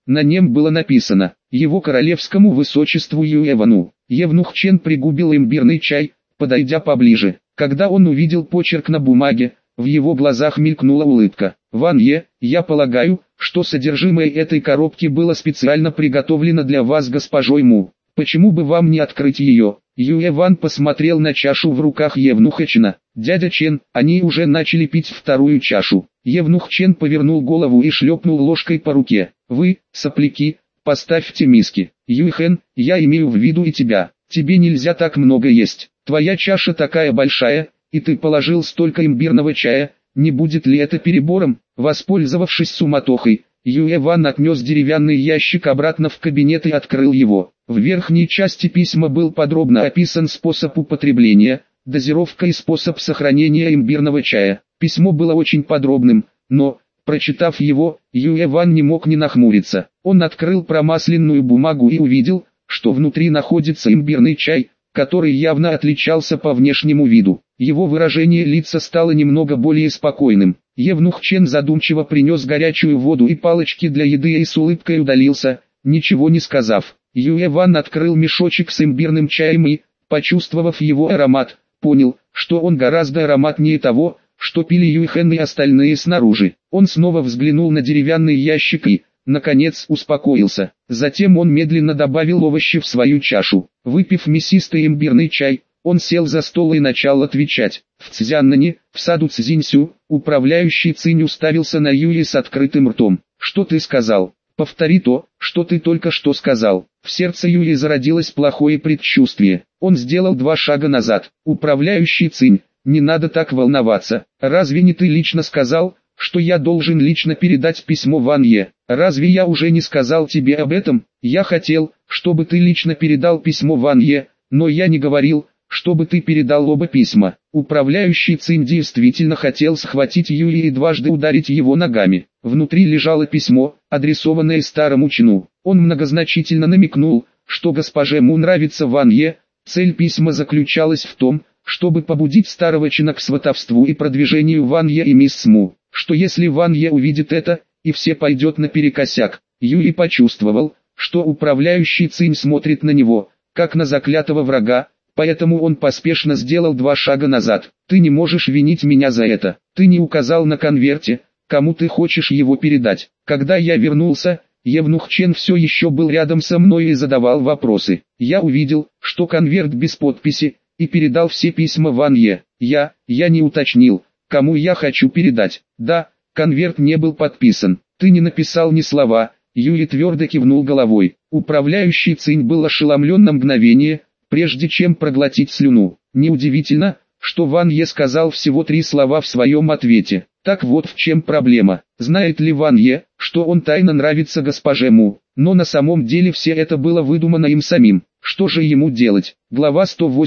На нем было написано: «Его королевскому высочеству Юэвану». Евнух Чен пригубил имбирный чай, подойдя поближе. Когда он увидел почерк на бумаге, в его глазах мелькнула улыбка. «Ван Е, я полагаю, что содержимое этой коробки было специально приготовлено для вас госпожой Му. Почему бы вам не открыть ее?» Юэ Ван посмотрел на чашу в руках Евнуха Чена. «Дядя Чен, они уже начали пить вторую чашу». Евнух Чен повернул голову и шлепнул ложкой по руке. «Вы, сопляки, поставьте миски. Юйхэн, я имею в виду и тебя. Тебе нельзя так много есть. Твоя чаша такая большая, и ты положил столько имбирного чая. Не будет ли это перебором?» Воспользовавшись суматохой, Юэ Ван отнес деревянный ящик обратно в кабинет и открыл его. В верхней части письма был подробно описан способ употребления, дозировка и способ сохранения имбирного чая. Письмо было очень подробным, но, прочитав его, Юэ Ван не мог не нахмуриться. Он открыл промасленную бумагу и увидел, что внутри находится имбирный чай, который явно отличался по внешнему виду. Его выражение лица стало немного более спокойным. Евнух Чен задумчиво принес горячую воду и палочки для еды и с улыбкой удалился, ничего не сказав. Юэ Ван открыл мешочек с имбирным чаем и, почувствовав его аромат, понял, что он гораздо ароматнее того, что пили Юйхэн и остальные снаружи. Он снова взглянул на деревянный ящик и, наконец, успокоился. Затем он медленно добавил овощи в свою чашу. Выпив мясистый имбирный чай, он сел за стол и начал отвечать. В Цзяннане, в саду Цзиньсю, управляющий Цинь уставился на Юи с открытым ртом. «Что ты сказал? Повтори то, что ты только что сказал». В сердце Юи зародилось плохое предчувствие. Он сделал 2 шага назад. «Управляющий Цинь, не надо так волноваться. Разве не ты лично сказал, что я должен лично передать письмо Ван Е? Разве я уже не сказал тебе об этом? Я хотел, чтобы ты лично передал письмо Ван Е, но я не говорил, чтобы ты передал оба письма». Управляющий Цинь действительно хотел схватить Юи и дважды ударить его ногами. Внутри лежало письмо, адресованное старому Чену. Он многозначительно намекнул, что госпоже Му нравится Ван Е. Цель письма заключалась в том, чтобы побудить старого Чена к сватовству и продвижению Ван Е и мисс Му. Что если Ван Е увидит это, и все пойдет наперекосяк. Юи почувствовал, что управляющий Цинь смотрит на него, как на заклятого врага, поэтому он поспешно сделал 2 шага назад. «Ты не можешь винить меня за это. Ты не указал на конверте, кому ты хочешь его передать». Когда я вернулся, Евнух Чен все еще был рядом со мной и задавал вопросы. Я увидел, что конверт без подписи, и передал все письма Ван Е. Я не уточнил, кому я хочу передать. Да, конверт не был подписан. Ты не написал ни слова. Юи твердо кивнул головой. Управляющий Цинь был ошеломлен на мгновение, прежде чем проглотить слюну. Неудивительно, что Ван Е сказал всего 3 слова в своем ответе. Так вот в чем проблема. Знает ли Ван Е, что он тайно нравится госпоже Му? Но на самом деле все это было выдумано им самим. Что же ему делать? Глава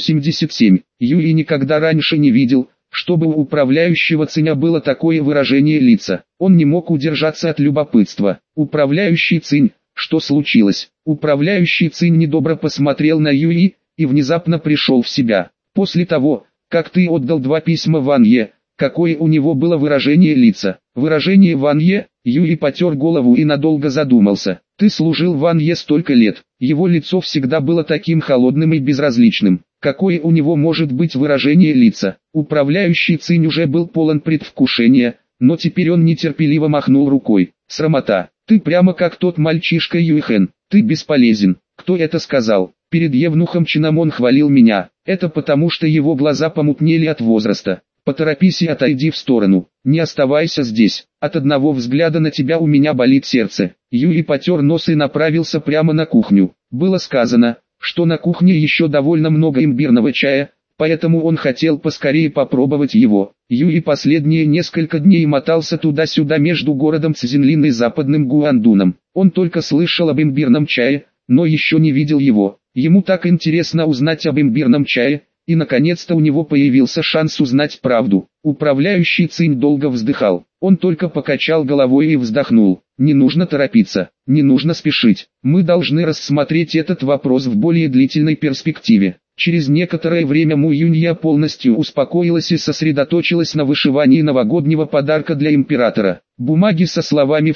187. Юи никогда раньше не видел, чтобы у управляющего Циня было такое выражение лица. Он не мог удержаться от любопытства. Управляющий Цинь, что случилось? Управляющий Цинь недобро посмотрел на Юи и внезапно пришел в себя. После того, как ты отдал 2 письма Ван Е, какое у него было выражение лица? Выражение Ван Е? Юи потер голову и надолго задумался. Ты служил Ван Е столько лет, его лицо всегда было таким холодным и безразличным. Какое у него может быть выражение лица? Управляющий Цинь уже был полон предвкушения, но теперь он нетерпеливо махнул рукой. Срамота, ты прямо как тот мальчишка Юйхэн, ты бесполезен. Кто это сказал? Перед Евнухом Ченом он хвалил меня. Это потому, что его глаза помутнели от возраста. Поторопись и отойди в сторону. Не оставайся здесь. От одного взгляда на тебя у меня болит сердце. Юи потер нос и направился прямо на кухню. Было сказано, что на кухне еще довольно много имбирного чая, поэтому он хотел поскорее попробовать его. Юи последние несколько дней мотался туда-сюда между городом Цзинлин и западным Гуандуном. Он только слышал об имбирном чае, но еще не видел его. Ему так интересно узнать об имбирном чае, и наконец-то у него появился шанс узнать правду. Управляющий Цинь долго вздыхал. Он только покачал головой и вздохнул. Не нужно торопиться, не нужно спешить. Мы должны рассмотреть этот вопрос в более длительной перспективе. Через некоторое время Му Юнья полностью успокоилась и сосредоточилась на вышивании новогоднего подарка для императора. Бумаги со словами «Фу»,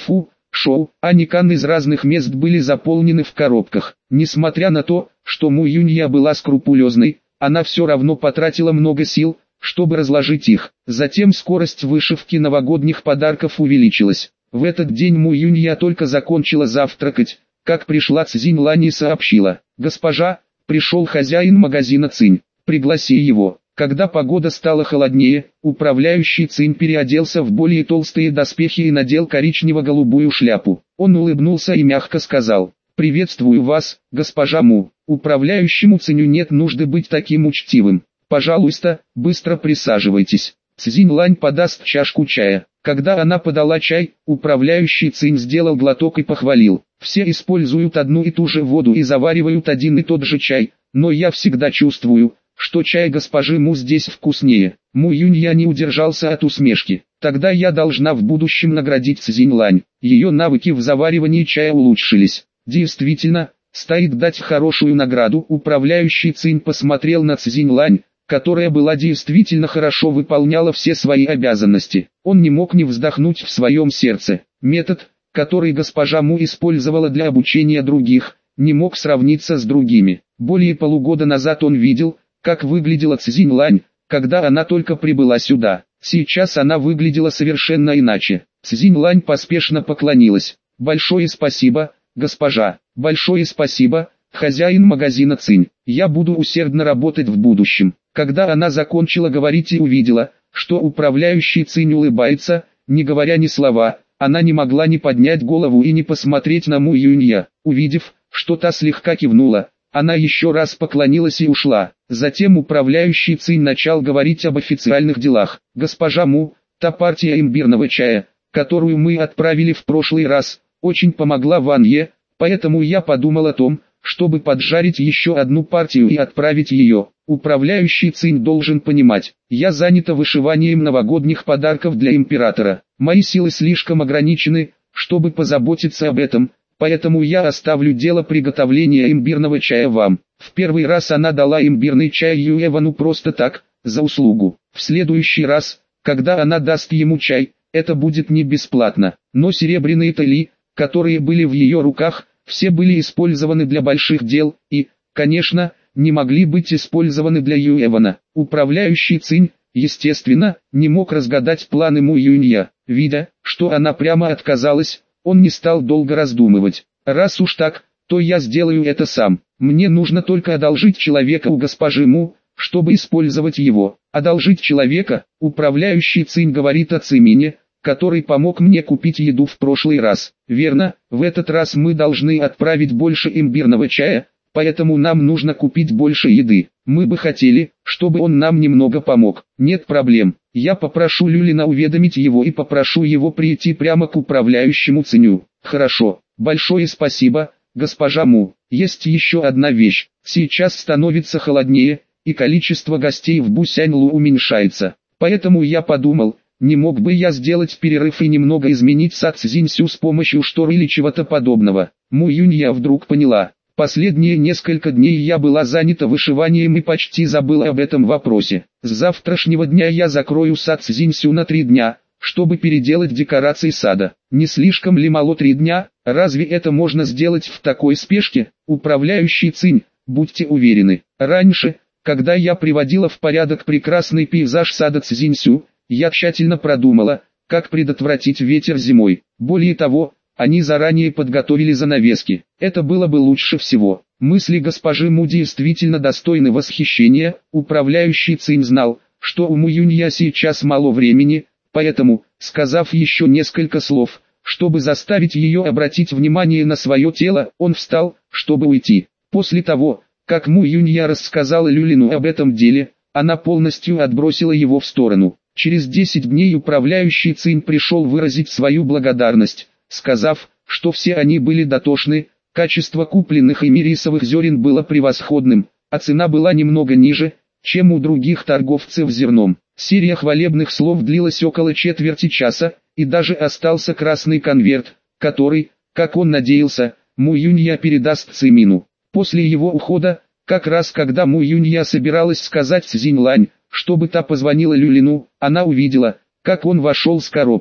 шоу, а Никан из разных мест были заполнены в коробках. Несмотря на то, что Му Юнья была скрупулезной, она все равно потратила много сил, чтобы разложить их. Затем скорость вышивки новогодних подарков увеличилась. В этот день Му Юнья только закончила завтракать, как пришла Цзинь Лань и сообщила: «Госпожа, пришел хозяин магазина Цинь, пригласи его». Когда погода стала холоднее, управляющий Цинь переоделся в более толстые доспехи и надел коричнево-голубую шляпу. Он улыбнулся и мягко сказал: «Приветствую вас, госпожа Му. Управляющему Циню нет нужды быть таким учтивым. Пожалуйста, быстро присаживайтесь». Цзинь Лань подаст чашку чая. Когда она подала чай, управляющий Цинь сделал глоток и похвалил: «Все используют одну и ту же воду и заваривают один и тот же чай, но я всегда чувствую, что чай госпожи Му здесь вкуснее». Му Юнья не удержался от усмешки. «Тогда я должна в будущем наградить Цзинь Лань. Ее навыки в заваривании чая улучшились». Действительно, стоит дать хорошую награду. Управляющий Цинь посмотрел на Цзинь Лань, которая была действительно хорошо выполняла все свои обязанности. Он не мог не вздохнуть в своем сердце. Метод, который госпожа Му использовала для обучения других, не мог сравниться с другими. Более полугода назад он видел, как выглядела Цзинь Лань, когда она только прибыла сюда. Сейчас она выглядела совершенно иначе. Цзинь Лань поспешно поклонилась. «Большое спасибо, госпожа. Большое спасибо, хозяин магазина Цинь. Я буду усердно работать в будущем». Когда она закончила говорить и увидела, что управляющий Цинь улыбается, не говоря ни слова, она не могла не поднять голову и не посмотреть на Му Юнья. Увидев, что та слегка кивнула, она еще раз поклонилась и ушла. Затем управляющий Цинь начал говорить об официальных делах. «Госпожа Му, та партия имбирного чая, которую мы отправили в прошлый раз, очень помогла Ван Е, поэтому я подумал о том, чтобы поджарить еще одну партию и отправить ее. Управляющий Цинь должен понимать, я занята вышиванием новогодних подарков для императора. Мои силы слишком ограничены, чтобы позаботиться об этом, поэтому я оставлю дело приготовления имбирного чая вам». В первый раз она дала имбирный чай Юэвану просто так, за услугу. В следующий раз, когда она даст ему чай, это будет не бесплатно. Но серебряные тали, которые были в ее руках, все были использованы для больших дел и, конечно, не могли быть использованы для Юэвана. Управляющий Цинь, естественно, не мог разгадать планы Му Юнья. Видя, что она прямо отказалась, он не стал долго раздумывать. «Раз уж так, то я сделаю это сам. Мне нужно только одолжить человека у госпожи Му, чтобы использовать его». Одолжить человека? Управляющий Цинь говорит о Цимине, который помог мне купить еду в прошлый раз. Верно, в этот раз мы должны отправить больше имбирного чая, поэтому нам нужно купить больше еды. Мы бы хотели, чтобы он нам немного помог. Нет проблем. Я попрошу Люлина уведомить его и попрошу его прийти прямо к управляющему Циню. Хорошо. Большое спасибо, госпожа Му. Есть еще одна вещь. Сейчас становится холоднее, и количество гостей в Бусяньлу уменьшается. Поэтому я подумал, не мог бы я сделать перерыв и немного изменить сад Цзиньсю с помощью штор или чего-то подобного. Му Юнья вдруг поняла. Последние несколько дней я была занята вышиванием и почти забыла об этом вопросе. С завтрашнего дня я закрою сад Цзиньсю на 3 дня, чтобы переделать декорации сада. Не слишком ли мало 3 дня? Разве это можно сделать в такой спешке? Управляющий Цинь, будьте уверены. Раньше, когда я приводила в порядок прекрасный пейзаж сада Цзиньсю, я тщательно продумала, как предотвратить ветер зимой. Более того, они заранее подготовили занавески. Это было бы лучше всего. Мысли госпожи Му действительно достойны восхищения. Управляющий Цинь знал, что у Му Юнья сейчас мало времени, поэтому, сказав еще несколько слов, чтобы заставить ее обратить внимание на свое тело, он встал, чтобы уйти. После того, как Му Юнья рассказала Люлину об этом деле, она полностью отбросила его в сторону. Через 10 дней управляющий Цинь пришел выразить свою благодарность, сказав, что все они были дотошны, качество купленных ими рисовых зерен было превосходным, а цена была немного ниже, чем у других торговцев зерном. Серия хвалебных слов длилась около четверти часа, и даже остался красный конверт, который, как он надеялся, Му Юнья передаст Цимину. После его ухода, как раз когда Му Юнья собиралась сказать Цзинь Лань, чтобы та позвонила Люлину, она увидела, как он вошел с коробкой.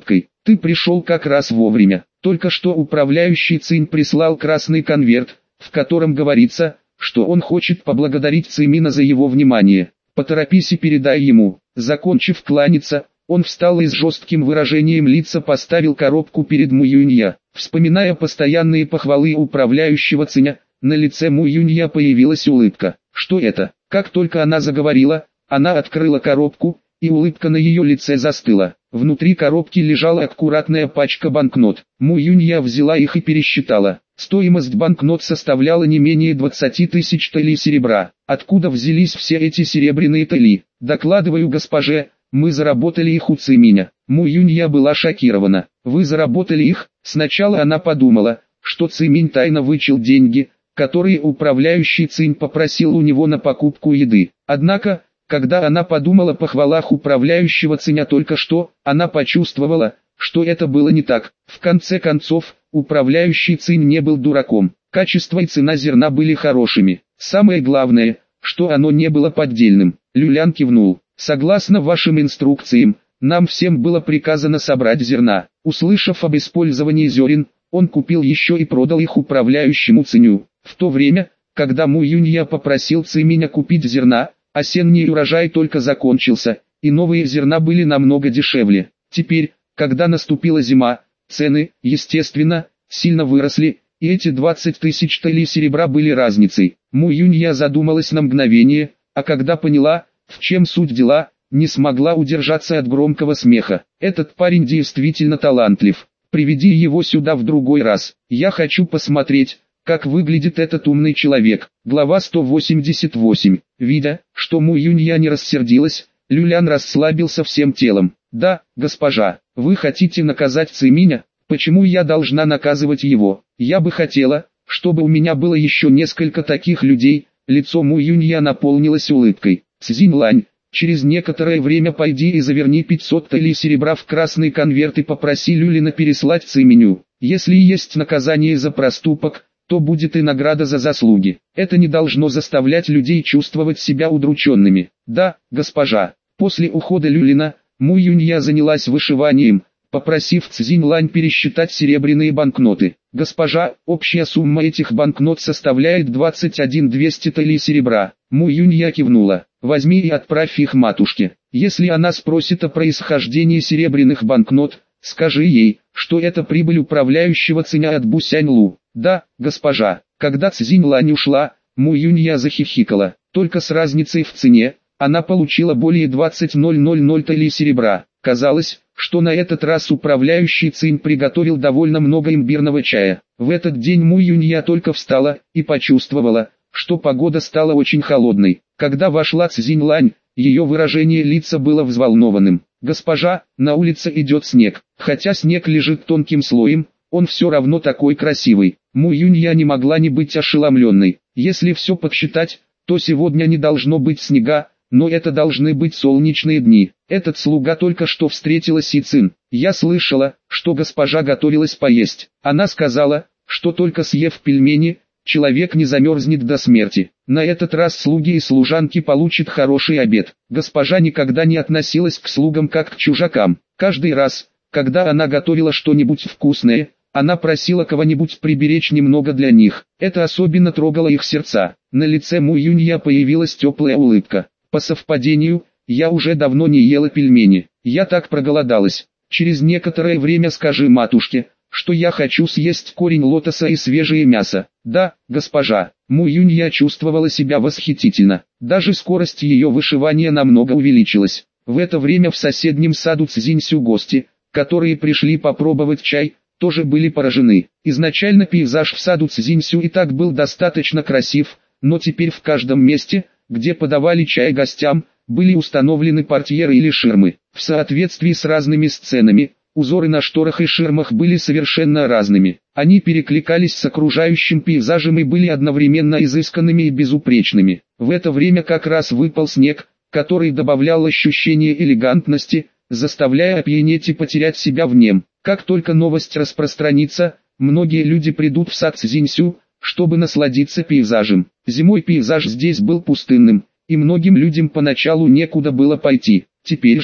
ты пришел как раз вовремя. Только что управляющий Цинь прислал красный конверт, в котором говорится, что он хочет поблагодарить Цимина за его внимание. Поторопись и передай ему». Закончив кланяться, он встал и с жестким выражением лица поставил коробку перед Му Юнья. Вспоминая постоянные похвалы управляющего Циня, на лице Му Юнья появилась улыбка. Что это? Как только она заговорила, она открыла коробку, и улыбка на ее лице застыла. Внутри коробки лежала аккуратная пачка банкнот. Му Юнья взяла их и пересчитала. Стоимость банкнот составляла не менее 20 тысяч тэли серебра. Откуда взялись все эти серебряные тэли? Докладываю госпоже, мы заработали их у Циминя. Му Юнья была шокирована. Вы заработали их? Сначала она подумала, что Циминь тайно вычел деньги, которые управляющий Цинь попросил у него на покупку еды. Однако, когда она подумала о похвалах управляющего Циня только что, она почувствовала, что это было не так. В конце концов, управляющий Цинь не был дураком. Качество и цена зерна были хорошими. Самое главное, что оно не было поддельным. Люлян кивнул. Согласно вашим инструкциям, нам всем было приказано собрать зерна. Услышав об использовании зерен, он купил еще и продал их управляющему Циню. В то время, когда Му Юнья попросил Циминя купить зерна, осенний урожай только закончился, и новые зерна были намного дешевле. Теперь, когда наступила зима, цены, естественно, сильно выросли, и эти 20 тысяч тэли серебра были разницей. Му Юнья задумалась на мгновение, а когда поняла, в чем суть дела, не смогла удержаться от громкого смеха. Этот парень действительно талантлив. Приведи его сюда в другой раз. Я хочу посмотреть, как выглядит этот умный человек. Глава 188. Видя, что Му Юнья не рассердилась, Люлян расслабился всем телом. Да, госпожа, вы хотите наказать Циминя? Почему я должна наказывать его? Я бы хотела, чтобы у меня было еще несколько таких людей. Лицо Му Юнья наполнилось улыбкой. Цзиньлань, через некоторое время пойди и заверни 500 тэли серебра в красный конверт и попроси Люлина переслать Циминю. Если есть наказание за проступок, то будет и награда за заслуги. Это не должно заставлять людей чувствовать себя удрученными. Да, госпожа. После ухода Люлина, Му Юнья занялась вышиванием, попросив Цзиньлань пересчитать серебряные банкноты. Госпожа, общая сумма этих банкнот составляет 21 200 тэли серебра. Му Юнья кивнула. Возьми и отправь их матушке. Если она спросит о происхождении серебряных банкнот, скажи ей, что это прибыль управляющего Циня от Бусянь-Лу. Да, госпожа. Когда Цзиньлань ушла, Му Юнья захихикала. Только с разницей в цене, она получила более 20,000 тэли серебра. Казалось, что на этот раз управляющий Цинь приготовил довольно много имбирного чая. В этот день Му Юнья только встала и почувствовала, что погода стала очень холодной. Когда вошла Цзиньлань, ее выражение лица было взволнованным. «Госпожа, на улице идет снег. Хотя снег лежит тонким слоем, он все равно такой красивый». Му Юнья не могла не быть ошеломленной. Если все подсчитать, то сегодня не должно быть снега, но это должны быть солнечные дни. Этот слуга только что встретила Си Цин. Я слышала, что госпожа готовилась поесть. Она сказала, что только съев пельмени, человек не замерзнет до смерти. На этот раз слуги и служанки получат хороший обед. Госпожа никогда не относилась к слугам как к чужакам. Каждый раз, когда она готовила что-нибудь вкусное, она просила кого-нибудь приберечь немного для них. Это особенно трогало их сердца. На лице Му Юнья появилась теплая улыбка. По совпадению, я уже давно не ела пельмени. Я так проголодалась. Через некоторое время скажи матушке, что я хочу съесть корень лотоса и свежее мясо. Да, госпожа. Му Юнья чувствовала себя восхитительно. Даже скорость ее вышивания намного увеличилась. В это время в соседнем саду Цзиньсю гости, которые пришли попробовать чай, тоже были поражены. Изначально пейзаж в саду Цзиньсю и так был достаточно красив, но теперь в каждом месте, где подавали чай гостям, были установлены портьеры или ширмы. В соответствии с разными сценами, узоры на шторах и ширмах были совершенно разными. Они перекликались с окружающим пейзажем и были одновременно изысканными и безупречными. В это время как раз выпал снег, который добавлял ощущение элегантности, заставляя опьянеть и потерять себя в нем. Как только новость распространится, многие люди придут в сад Цзиньсю, чтобы насладиться пейзажем. Зимой пейзаж здесь был пустынным, и многим людям поначалу некуда было пойти. Теперь же,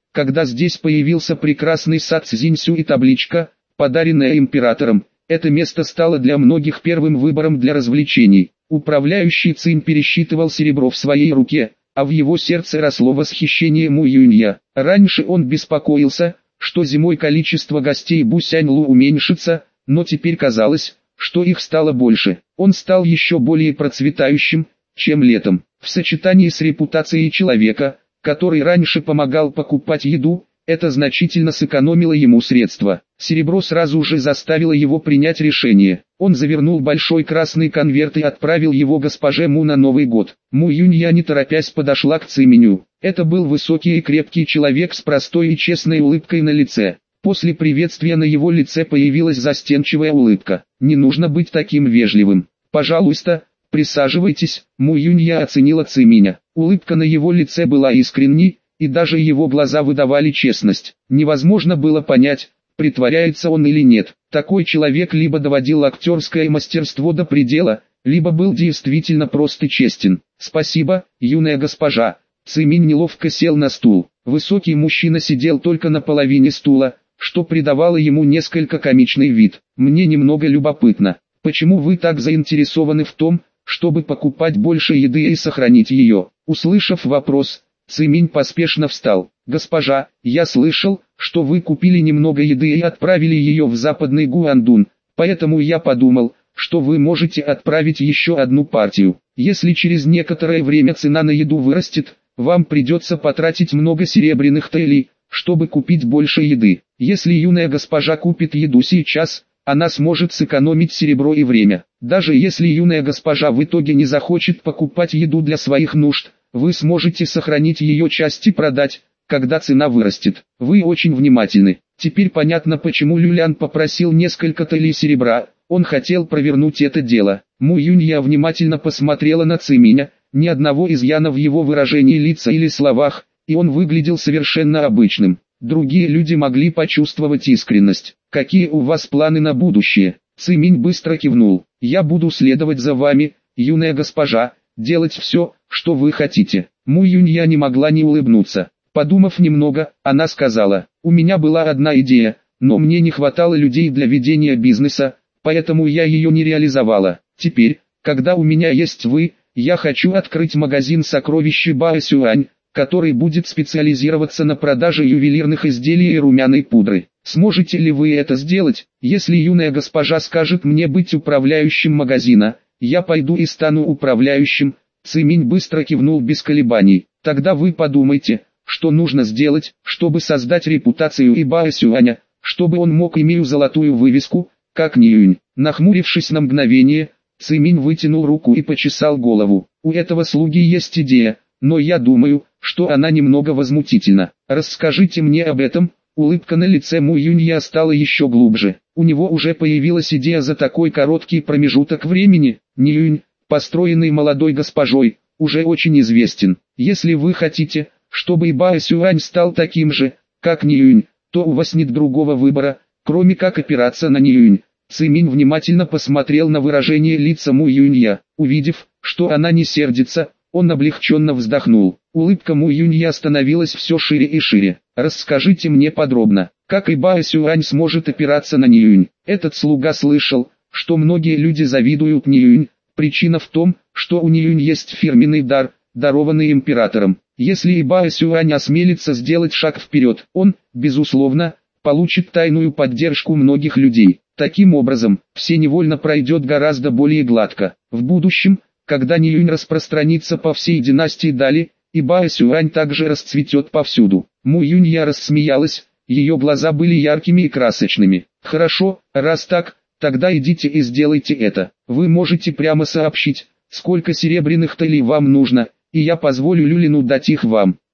когда здесь появился прекрасный сад Цзиньсю и табличка, подаренная императором, это место стало для многих первым выбором для развлечений. Управляющий Цинь пересчитывал серебро в своей руке, а в его сердце росло восхищение Му Юнья. Раньше он беспокоился, что зимой количество гостей Бусяньлу уменьшится, но теперь казалось, что их стало больше. Он стал еще более процветающим, чем летом. В сочетании с репутацией человека, который раньше помогал покупать еду, это значительно сэкономило ему средства. Серебро сразу же заставило его принять решение. Он завернул большой красный конверт и отправил его госпоже Му на Новый год. Му Юнья не торопясь подошла к Циминю. Это был высокий и крепкий человек с простой и честной улыбкой на лице. После приветствия на его лице появилась застенчивая улыбка. «Не нужно быть таким вежливым. Пожалуйста, присаживайтесь». Му Юнья оценила Циминя. Улыбка на его лице была искренней, и даже его глаза выдавали честность. Невозможно было понять, притворяется он или нет. Такой человек либо доводил актерское мастерство до предела, либо был действительно просто честен. «Спасибо, юная госпожа». Циминь неловко сел на стул. Высокий мужчина сидел только на половине стула, что придавало ему несколько комичный вид. «Мне немного любопытно, почему вы так заинтересованы в том, чтобы покупать больше еды и сохранить ее?» Услышав вопрос, Циминь поспешно встал. «Госпожа, я слышал, что вы купили немного еды и отправили ее в западный Гуандун, поэтому я подумал, что вы можете отправить еще одну партию. Если через некоторое время цена на еду вырастет, вам придется потратить много серебряных тэйлей, чтобы купить больше еды. Если юная госпожа купит еду сейчас, она сможет сэкономить серебро и время. Даже если юная госпожа в итоге не захочет покупать еду для своих нужд, вы сможете сохранить ее часть и продать, когда цена вырастет. Вы очень внимательны. Теперь понятно, почему Люлян попросил несколько талий серебра, он хотел провернуть это дело». Му Юнья внимательно посмотрела на Циминя, ни одного изъяна в его выражении лица или словах, и он выглядел совершенно обычным. Другие люди могли почувствовать искренность. «Какие у вас планы на будущее?» Циминь быстро кивнул. «Я буду следовать за вами, юная госпожа, делать все, что вы хотите». Му Юнья не могла не улыбнуться. Подумав немного, она сказала: «У меня была одна идея, но мне не хватало людей для ведения бизнеса, поэтому я ее не реализовала. Теперь, когда у меня есть вы, я хочу открыть магазин сокровищ Баосюань, который будет специализироваться на продаже ювелирных изделий и румяной пудры. Сможете ли вы это сделать? Если юная госпожа скажет мне быть управляющим магазина, я пойду и стану управляющим». Циминь быстро кивнул без колебаний. «Тогда вы подумайте, что нужно сделать, чтобы создать репутацию и Баосюаня, чтобы он мог иметь золотую вывеску, как Ниюнь». Нахмурившись на мгновение, Циминь вытянул руку и почесал голову. «У этого слуги есть идея, но я думаю, что она немного возмутительна. Расскажите мне об этом». Улыбка на лице Му Юнья стала еще глубже. У него уже появилась идея за такой короткий промежуток времени. Ниюнь, построенный молодой госпожой, уже очень известен. Если вы хотите, чтобы Баосюань стал таким же, как Ниюнь, то у вас нет другого выбора, кроме как опираться на Ниюнь». Циминь внимательно посмотрел на выражение лица Му Юнья. Увидев, что она не сердится, он облегченно вздохнул. Улыбка Му Юнья становилась все шире и шире. «Расскажите мне подробно, как и Баосюань сможет опираться на Ниюнь?» Этот слуга слышал, что многие люди завидуют Ниюнь. Причина в том, что у Ниюнь есть фирменный дар, дарованный императором. Если и Баосюань осмелится сделать шаг вперед, он, безусловно, получит тайную поддержку многих людей. Таким образом, все невольно пройдет гораздо более гладко. В будущем, когда Ниюнь распространится по всей династии Дали, и Баосюань также расцветет повсюду. Му Юнья рассмеялась, ее глаза были яркими и красочными. «Хорошо, раз так, тогда идите и сделайте это. Вы можете прямо сообщить, сколько серебряных талий вам нужно, и я позволю Люлину дать их вам».